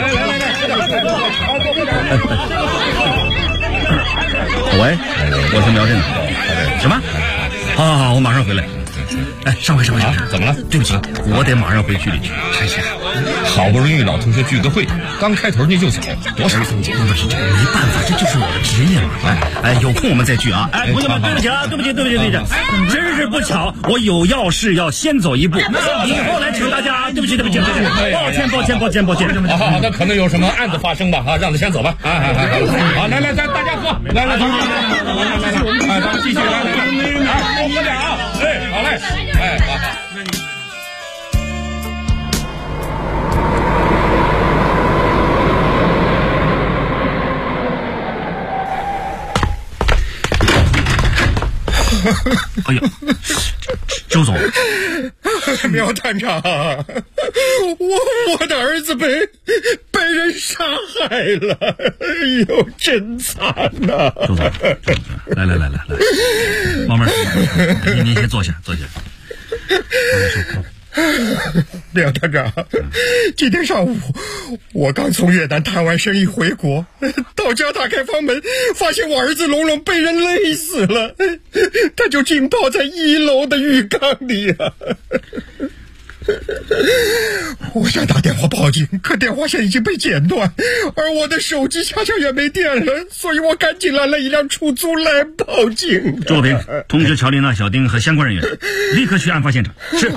Speaker 19: 喂，我是苗振。什么？好，我马上回来。哎，上回，怎么了？对不起，我得马上回局里去。
Speaker 8: 哎呀，好不容易老同学聚个会，刚开头你就走，多少风景？
Speaker 19: 不是，没办法，这就是我的职业嘛。有空我们再聚啊。同学们，对不起啊，对不起，真是不巧，我有要事要先走一步，以后来请大家。对不起，抱歉。
Speaker 8: 好，那可能有什么案子发生吧？让他先走吧。好，来，咱大家喝，来，同学们，咱们继续来，多喝点啊！好嘞，好。
Speaker 19: 哎呀，周总，
Speaker 2: 苗探长，我的儿子被人杀害了，哎呦，真惨呐！
Speaker 19: 周总，来，慢慢说，您先坐下。
Speaker 2: 苗探长，今天上午我刚从越南谈完生意回国，到家打开房门，发现我儿子龙龙被人勒死了，他就浸泡在1楼的浴缸里啊。我想打电话报警，可电话线已经被剪断，而我的手机恰巧也没电了，所以我赶紧拦了一辆出租来报警。
Speaker 19: 周平，通知乔丽娜、小丁和相关人员，立刻去案发现场。是。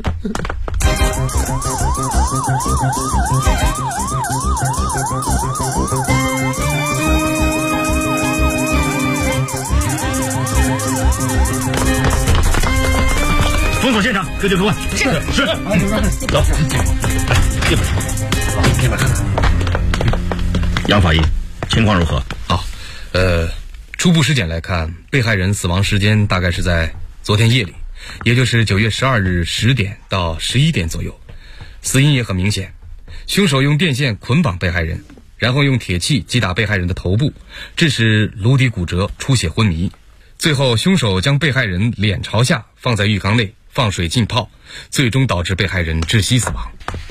Speaker 19: 封锁现场，各就各位。是。走，这边看。杨法医，情况如何？
Speaker 20: 好，初步尸检来看，被害人死亡时间大概是在昨天夜里，也就是9月12日10点到11点左右。死因也很明显，凶手用电线捆绑被害人，然后用铁器击打被害人的头部，致使颅底骨折、出血昏迷。最后，凶手将被害人脸朝下放在浴缸内，放水浸泡，最终导致被害人窒息死亡。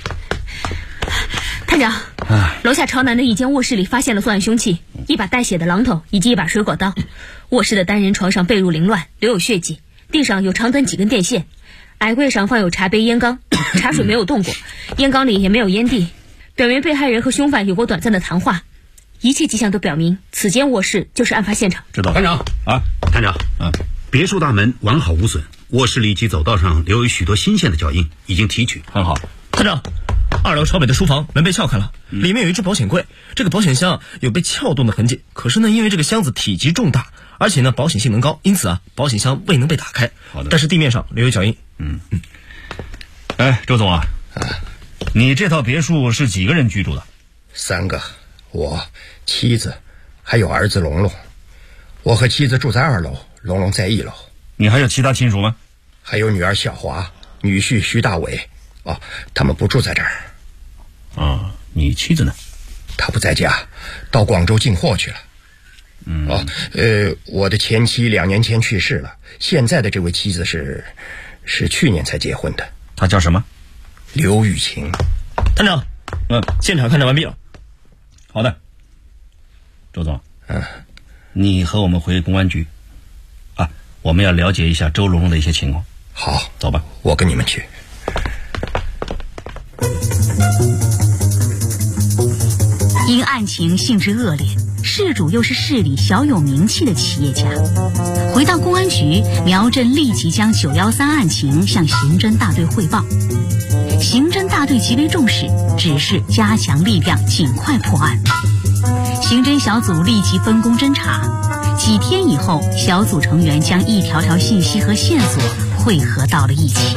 Speaker 11: 探长，楼下朝南的一间卧室里发现了作案凶器，一把带血的榔头以及一把水果刀。卧室的单人床上被褥凌乱，留有血迹，地上有长短几根电线，矮柜上放有茶杯、烟缸，茶水没有动过，烟缸里也没有烟蒂，表明被害人和凶犯有过短暂的谈话。一切迹象都表明，此间卧室就是案发现场。
Speaker 19: 知道，
Speaker 8: 探长啊，
Speaker 19: 探长别墅大门完好无损，卧室里及走道上留有许多新鲜的脚印，已经提取。
Speaker 20: 很好，
Speaker 19: 探长，
Speaker 6: 2楼朝北的书房门被撬开了，里面有一只保险柜，这个保险箱有被撬动的痕迹。可是呢，因为这个箱子体积重大，而且呢保险性能高，因此啊，保险箱未能被打开。
Speaker 21: 好的。
Speaker 6: 但是地面上留有脚印。
Speaker 21: 哎，周总啊，你这套别墅是几个人居住的
Speaker 2: ？3个，我、妻子，还有儿子龙龙。我和妻子住在2楼，龙龙在1楼。
Speaker 21: 你还有其他亲属吗？
Speaker 2: 还有女儿小华，女婿徐大伟。哦，他们不住在这儿。
Speaker 21: 啊，你妻子呢？
Speaker 2: 她不在家，到广州进货去了。我的前妻2年前去世了，现在的这位妻子是去年才结婚的。
Speaker 21: 她叫什么？
Speaker 2: 刘雨晴。
Speaker 6: 探长，现场勘查完毕了。
Speaker 21: 好的，周总，你和我们回公安局，我们要了解一下周龙龙的一些情况。
Speaker 2: 好，
Speaker 21: 走吧，
Speaker 2: 我跟你们去。
Speaker 11: 因案情性质恶劣，事主又是市里小有名气的企业家，回到公安局，苗震立即将913案情向刑侦大队汇报。刑侦大队极为重视，指示加强力量，尽快破案。刑侦小组立即分工侦查，几天以后，小组成员将一条条信息和线索汇合到了一起。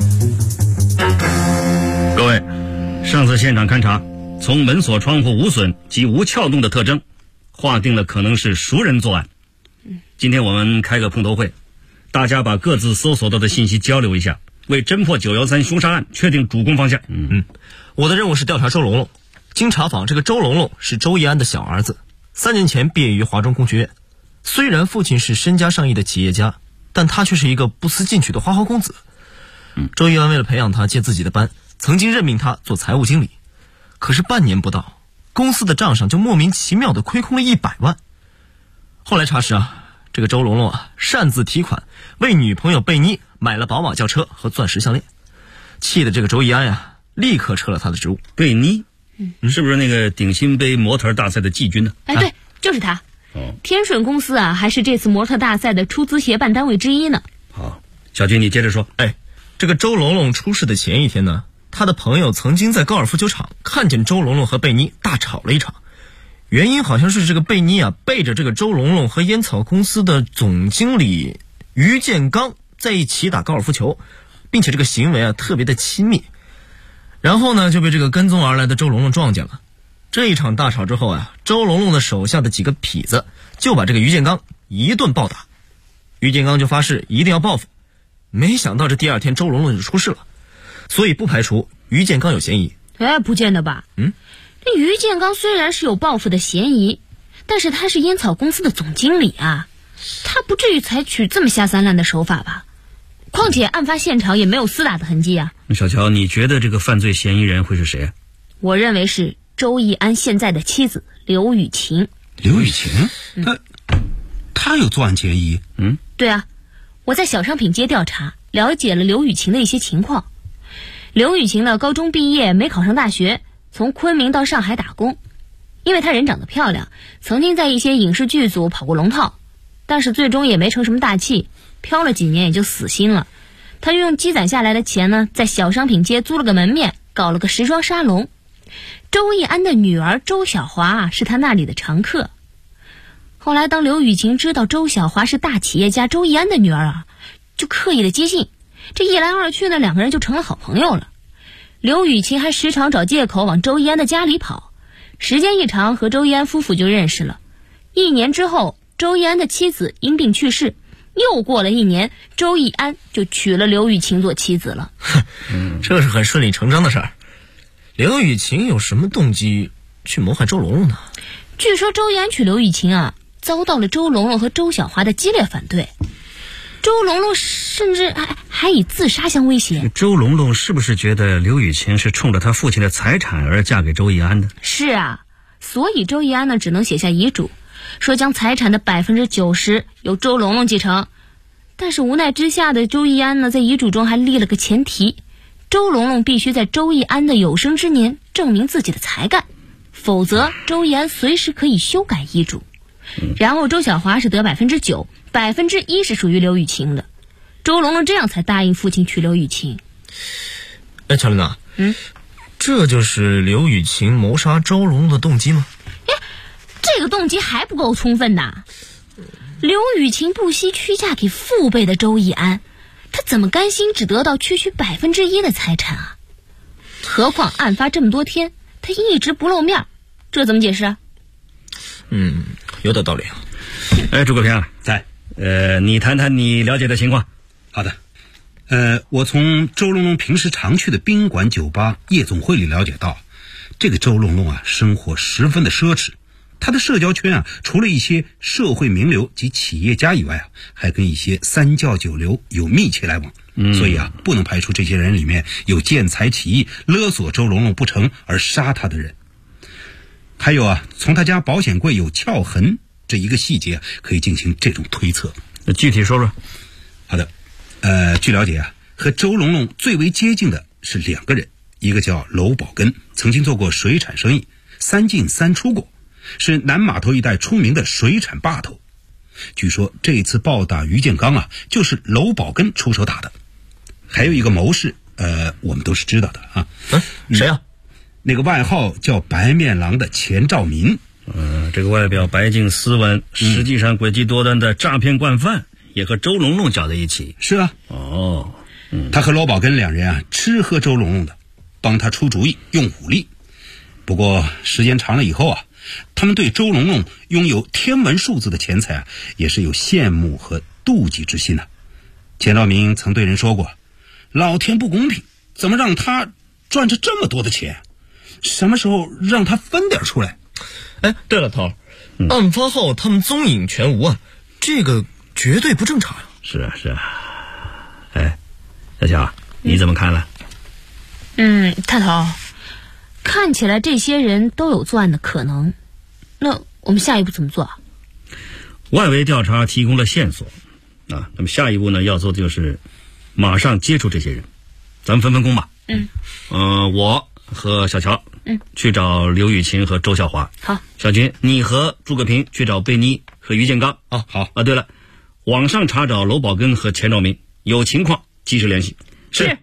Speaker 21: 各位，上次现场勘查，从门锁窗户无损及无撬动的特征，划定了可能是熟人作案。今天我们开个碰头会，大家把各自搜索到的信息交流一下，为侦破913凶杀案确定主攻方向。
Speaker 6: 我的任务是调查周龙龙。经查访，这个周龙龙是周义安的小儿子，3年前毕业于华中工学院。虽然父亲是身家上亿的企业家，但他却是一个不思进取的花花公子。周义安为了培养他，借自己的班，曾经任命他做财务经理。可是半年不到，公司的账上就莫名其妙的亏空了100万。后来查实这个周龙龙擅自提款，为女朋友贝妮买了宝马轿车和钻石项链，气得这个周义安立刻撤了他的职务。
Speaker 21: 贝妮，是不是那个顶新杯模特大赛的季军呢？
Speaker 18: 对，就是他。天顺公司还是这次模特大赛的出资协办单位之一呢。
Speaker 21: 好，小军你接着说。
Speaker 6: 这个周龙龙出事的前一天呢，他的朋友曾经在高尔夫球场看见周龙龙和贝妮大吵了一场，原因好像是这个贝妮背着这个周龙龙和烟草公司的总经理于建刚在一起打高尔夫球，并且这个行为特别的亲密。然后呢，就被这个跟踪而来的周龙龙撞见了。这一场大吵之后周龙龙的手下的几个痞子就把这个于建刚一顿暴打，于建刚就发誓一定要报复。没想到这第2天周龙龙就出事了，所以不排除于建刚有嫌疑。
Speaker 18: 不见得吧？这于建刚虽然是有报复的嫌疑，但是他是烟草公司的总经理他不至于采取这么下三滥的手法吧？况且案发现场也没有厮打的痕迹
Speaker 21: 小乔，你觉得这个犯罪嫌疑人会是谁？
Speaker 18: 我认为是周义安现在的妻子刘雨晴。
Speaker 21: 刘雨晴？他有作案嫌疑？
Speaker 18: 对我在小商品街调查，了解了刘雨晴的一些情况。刘雨晴呢，高中毕业没考上大学，从昆明到上海打工。因为她人长得漂亮，曾经在一些影视剧组跑过龙套，但是最终也没成什么大器，飘了几年也就死心了。她用积攒下来的钱呢，在小商品街租了个门面，搞了个时装沙龙。周义安的女儿周小华是他那里的常客。后来当刘雨晴知道周小华是大企业家周义安的女儿就刻意的接近，这一来二去呢，2个人就成了好朋友了。刘雨晴还时常找借口往周义安的家里跑，时间一长，和周义安夫妇就认识了。1年之后，周义安的妻子因病去世，又过了1年，周义安就娶了刘雨晴做妻子了。
Speaker 6: 这是很顺理成章的事儿。刘雨晴有什么动机去谋害周龙龙呢？
Speaker 18: 据说周义安娶刘雨晴遭到了周龙龙和周小华的激烈反对，周龙龙甚至还以自杀相威胁。
Speaker 21: 周龙龙是不是觉得刘雨晴是冲着他父亲的财产而嫁给周义安的？
Speaker 18: 是所以周义安呢只能写下遗嘱，说将财产的90%由周龙龙继承。但是无奈之下的周义安呢，在遗嘱中还立了个前提，周龙龙必须在周义安的有生之年证明自己的才干，否则周义安随时可以修改遗嘱。然后周小华是得9%，1%是属于刘雨晴的。周龙龙这样才答应父亲娶刘雨晴。
Speaker 6: 乔琳娜， 这就是刘雨晴谋杀周龙的动机吗？
Speaker 18: 这个动机还不够充分呐！刘雨晴不惜屈嫁给父辈的周易安，他怎么甘心只得到区1%的财产啊？何况案发这么多天，他一直不露面，这怎么解释啊？
Speaker 6: 有点道理啊。
Speaker 21: 诸葛平在，你谈谈你了解的情况。
Speaker 3: 好的，我从周龙龙平时常去的宾馆、酒吧、夜总会里了解到，这个周龙龙啊，生活十分的奢侈。他的社交圈啊，除了一些社会名流及企业家以外啊，还跟一些三教九流有密切来往。所以啊，不能排除这些人里面有见财起意勒索周龙龙不成而杀他的人。还有啊，从他家保险柜有撬痕这一个细节可以进行这种推测。
Speaker 21: 那具体说说。
Speaker 3: 好的，据了解啊，和周龙龙最为接近的是2个人，一个叫娄宝根，曾经做过水产生意，3进3出过，是南码头一带出名的水产霸头。据说这一次暴打于建刚啊，就是娄宝根出手打的。还有一个谋士，我们都是知道的啊。
Speaker 6: 谁啊？
Speaker 3: 那个外号叫白面狼的钱兆民。
Speaker 21: 这个外表白净斯文，实际上诡计多端的诈骗惯犯，也和周龙龙搅在一起。
Speaker 3: 是啊。他和娄宝根2人啊，吃喝周龙龙的，帮他出主意，用武力。不过时间长了以后啊，他们对周龙龙拥有天文数字的钱财啊，也是有羡慕和妒忌之心啊。钱兆民曾对人说过，老天不公平，怎么让他赚着这么多的钱？什么时候让他分点出来？
Speaker 6: 对了，涛，案发后他们踪影全无啊，这个绝对不正常。
Speaker 21: 是啊。小乔，你怎么看了？
Speaker 18: 大头，看起来这些人都有作案的可能，那我们下一步怎么做啊？
Speaker 21: 外围调查提供了线索啊，那么下一步呢，要做的就是马上接触这些人，咱们分分工吧。我和小乔去找刘雨晴和周小华。
Speaker 18: 好，
Speaker 21: 小军，你和诸葛平去找贝妮和于建刚。
Speaker 3: 好
Speaker 21: 啊。对了，网上查找娄宝根和钱兆民，有情况及时联系。
Speaker 18: 是。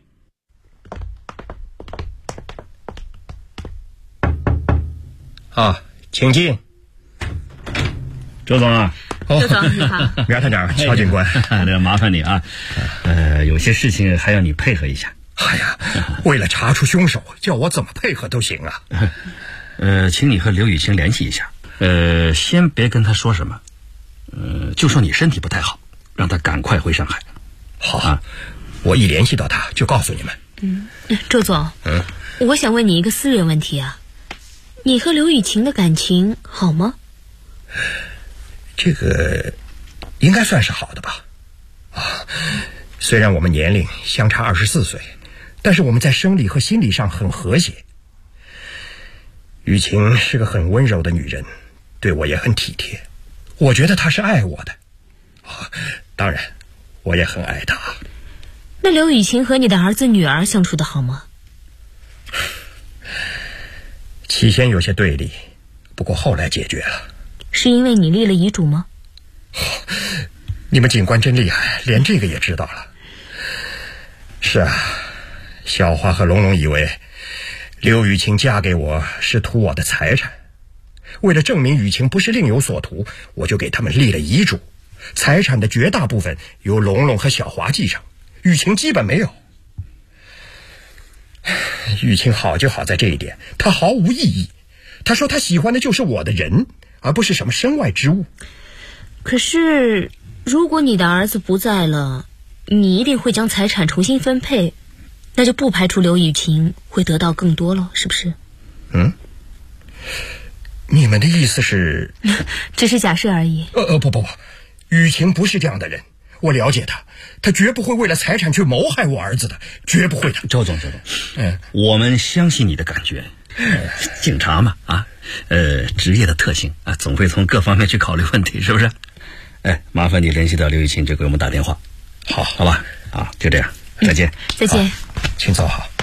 Speaker 2: 请进。
Speaker 21: 周总啊。
Speaker 18: 周总你好。
Speaker 2: 苗探长，乔警官，
Speaker 21: 麻烦你啊。有些事情还要你配合一下。
Speaker 2: 为了查出凶手，叫我怎么配合都行啊。
Speaker 21: 请你和刘雨晴联系一下。先别跟他说什么，就说你身体不太好，让他赶快回上海。
Speaker 2: 好啊，我一联系到他就告诉你们。
Speaker 18: 周总，我想问你一个私人问题啊，你和刘雨晴的感情好吗？
Speaker 2: 这个应该算是好的吧。虽然我们年龄相差24岁，但是我们在生理和心理上很和谐。雨晴是个很温柔的女人，对我也很体贴，我觉得她是爱我的。当然我也很爱她。
Speaker 18: 那刘雨晴和你的儿子女儿相处的好吗？
Speaker 2: 起先有些对立，不过后来解决了。
Speaker 18: 是因为你立了遗嘱吗？
Speaker 2: 你们警官真厉害，连这个也知道了。是啊，小花和龙龙以为刘雨晴嫁给我是图我的财产，为了证明雨晴不是另有所图，我就给他们立了遗嘱，财产的绝大部分由龙龙和小华继承，雨晴基本没有。雨晴好就好在这一点，她毫无异议。她说她喜欢的就是我的人，而不是什么身外之物。
Speaker 18: 可是如果你的儿子不在了，你一定会将财产重新分配，那就不排除刘雨晴会得到更多了，是不是？
Speaker 2: 你们的意思是？
Speaker 18: 只是假设而已。
Speaker 2: 不，雨晴不是这样的人，我了解她，她绝不会为了财产去谋害我儿子的，绝不会的。
Speaker 21: 周总，我们相信你的感觉。警察嘛，职业的特性啊，总会从各方面去考虑问题，是不是？麻烦你联系到刘雨晴，就给我们打电话。好吧，就这样，再见。
Speaker 18: 再见。
Speaker 2: 请走好。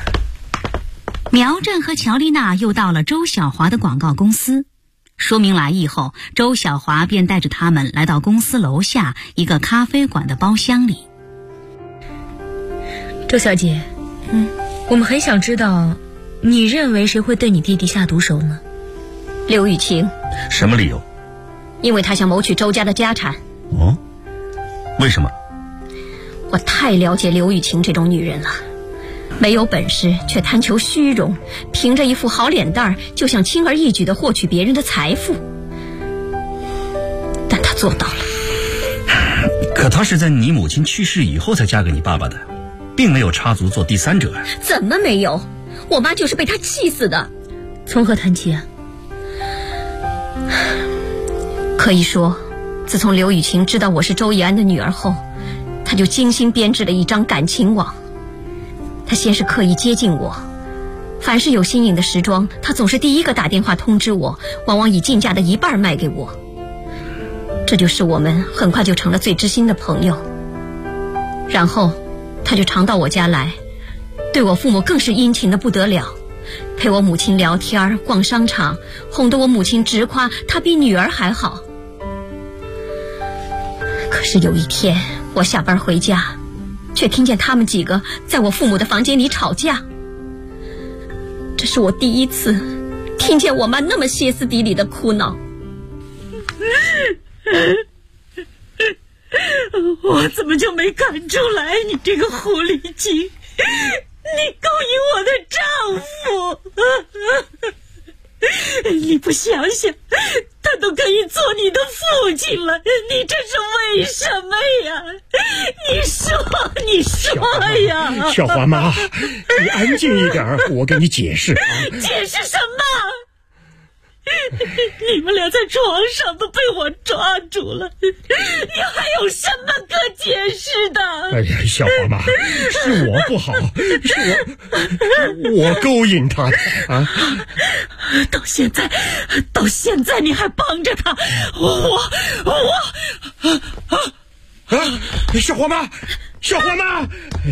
Speaker 11: 苗振和乔丽娜又到了周小华的广告公司，说明来意后，周小华便带着他们来到公司楼下一个咖啡馆的包厢里。
Speaker 18: 周小姐，我们很想知道你认为谁会对你弟弟下毒手呢？刘雨晴。
Speaker 21: 什么理由？
Speaker 18: 因为他想谋取周家的家产。
Speaker 21: 哦，为什么？
Speaker 18: 我太了解刘雨晴这种女人了，没有本事却贪求虚荣，凭着一副好脸蛋就想轻而易举地获取别人的财富。但她做到了。
Speaker 21: 可她是在你母亲去世以后才嫁给你爸爸的，并没有插足做第三者。
Speaker 18: 怎么没有？我妈就是被他气死的。从何谈起啊？可以说，自从刘雨晴知道我是周易安的女儿后，她就精心编织了一张感情网。她先是刻意接近我，凡是有新颖的时装，她总是第一个打电话通知我，往往以进价的一半卖给我。这就使我们很快就成了最知心的朋友。然后她就常到我家来，对我父母更是殷勤的不得了，陪我母亲聊天逛商场，哄得我母亲直夸她比女儿还好。可是有一天我下班回家，却听见他们几个在我父母的房间里吵架。这是我第一次听见我妈那么歇斯底里的哭闹。
Speaker 7: 我怎么就没看出来你这个狐狸精，你勾引我的丈夫。你不想想，他都可以做你的父亲了，你这是为什么呀？你说呀！
Speaker 22: 小华妈，你安静一点，我给你解释。
Speaker 7: 解释什么？你们俩在床上都被我抓住了，你还有什么可解释的？
Speaker 22: 哎呀，小华妈，是我不好，是我勾引他的啊！
Speaker 7: 到现在你还帮着他，
Speaker 22: 小华妈，小华妈，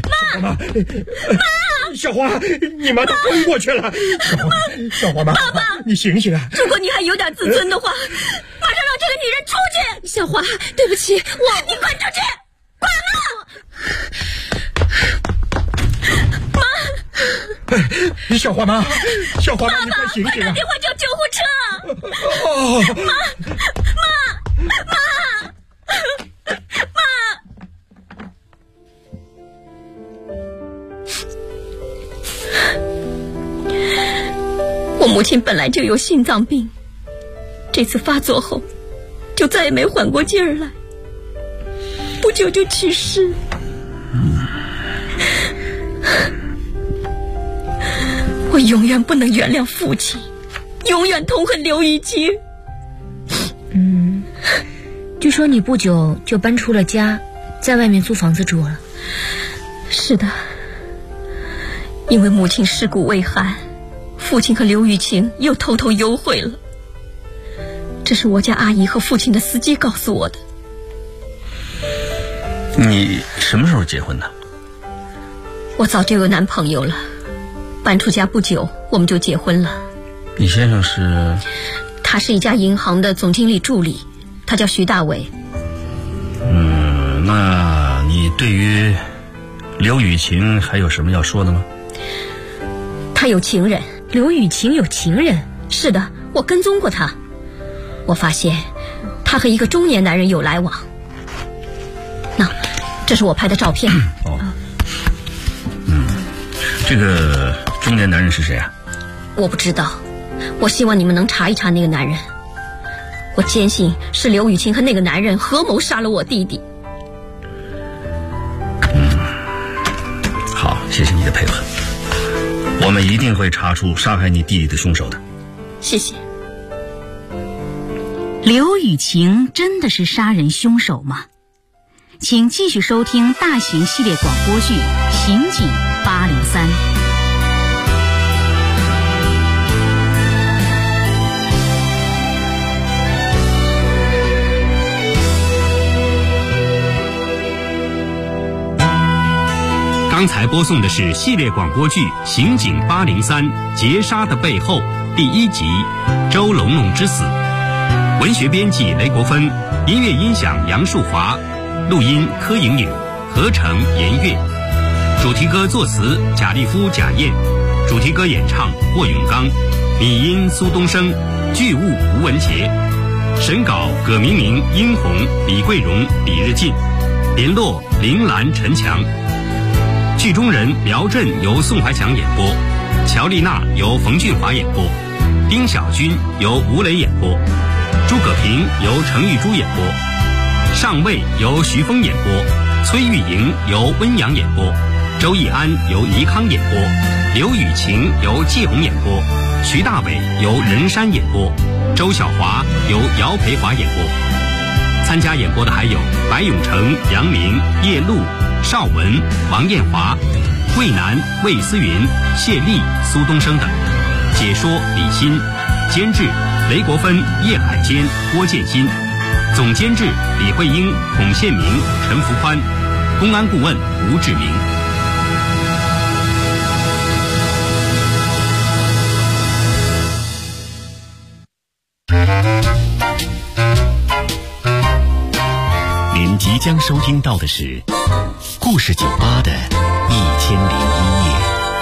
Speaker 22: 小华，你妈都昏过去了。小华妈，
Speaker 18: 妈，
Speaker 22: 你醒醒啊！
Speaker 18: 如果你还有点自尊的话，马上让这个女人出去。小华，对不起，你滚出去，滚
Speaker 22: 了！妈，小华妈，你快醒醒啊！
Speaker 18: 打电话叫救护车！妈！我母亲本来就有心脏病，这次发作后就再也没缓过劲儿来，不久就去世。我永远不能原谅父亲，永远痛恨刘雨晴。据说你不久就搬出了家，在外面租房子住了。是的，因为母亲尸骨未寒，父亲和刘雨晴又偷偷幽会了。这是我家阿姨和父亲的司机告诉我的。
Speaker 21: 你什么时候结婚的？
Speaker 18: 我早就有男朋友了，搬出家不久我们就结婚了。
Speaker 21: 你先生是？
Speaker 18: 他是一家银行的总经理助理，他叫徐大伟。
Speaker 21: 那你对于刘雨晴还有什么要说的吗？
Speaker 18: 他有情人。刘雨晴有情人？是的，我跟踪过他，我发现他和一个中年男人有来往。那这是我拍的照片。
Speaker 21: 这个中年男人是谁啊？
Speaker 18: 我不知道，我希望你们能查一查那个男人。我坚信是刘雨晴和那个男人合谋杀了我弟弟。
Speaker 21: 好，谢谢你的配合，我们一定会查出杀害你弟弟的凶手的。
Speaker 18: 谢谢。
Speaker 11: 刘雨晴真的是杀人凶手吗？请继续收听大型系列广播剧《刑警803》。
Speaker 16: 刚才播送的是系列广播剧《刑警803劫杀的背后》第1集《周龙龙之死》，文学编辑雷国芬，音乐音响杨树华，录音柯莹莹，合成严月，主题歌作词贾立夫、贾燕， 主题歌演唱霍永刚，拟音苏东升，剧务吴文杰，审稿葛明明、殷红、李桂荣、李日进，联络林兰、陈强。剧中人苗震由宋怀强演播，乔丽娜由冯俊华演播，丁小军由吴磊演播，诸葛平由程玉珠演播，上尉由徐峰演播，崔玉莹由温阳演播，周易安由倪康演播，刘雨晴由季红演播，徐大伟由任山演播，周小华由姚培华演播。参加演播的还有白永成、杨明、叶璐、邵文、王艳华、魏楠、魏思云、谢丽、苏东升等。解说李欣，监制雷国芬、叶海坚、郭建新，总监制李慧英、孔宪明、陈福宽，公安顾问吴志明。
Speaker 4: 您即将收听到的是故事酒吧的1001夜。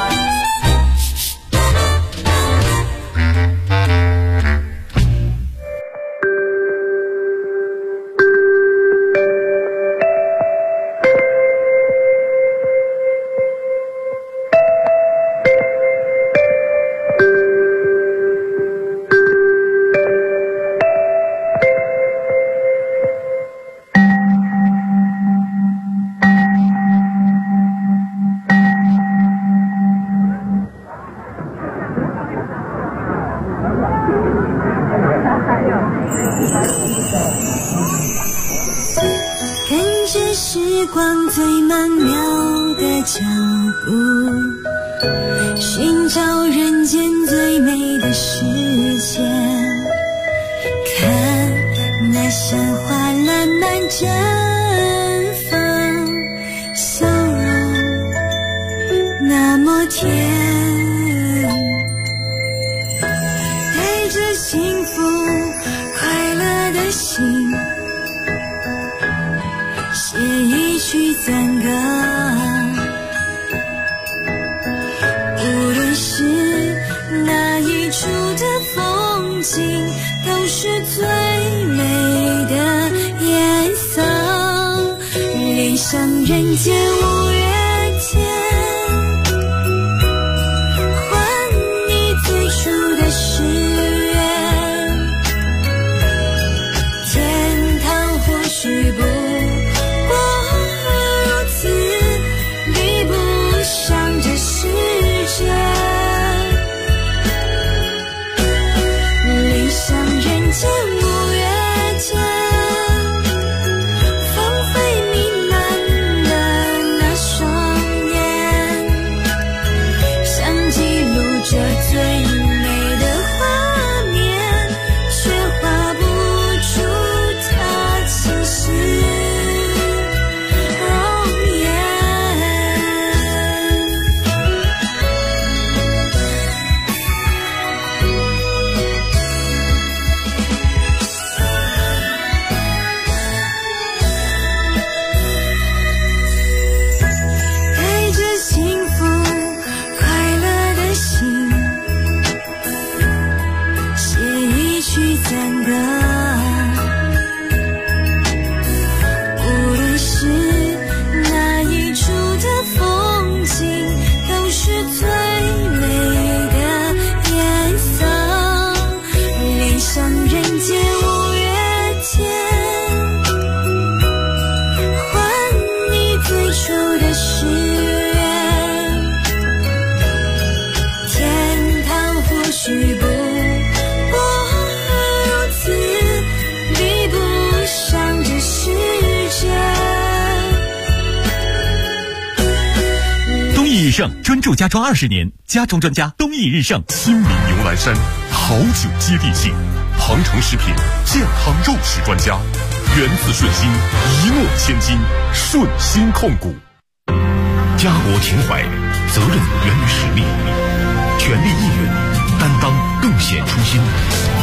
Speaker 12: 专注家装20年，家装专家东益日盛。
Speaker 1: 亲民牛栏山，好酒接地气。庞城食品健康肉食专家，源自顺心，一诺千金，顺心控股。家国情怀，责任源于实力，全力义援，担当更显初心。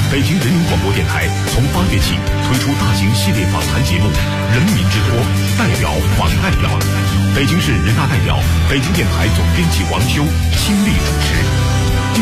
Speaker 1: 北京人民广播电台从8月起推出大型系列访谈节目《人民之托》，代表访代表。北京市人大代表、北京电台总编辑王修亲力主持。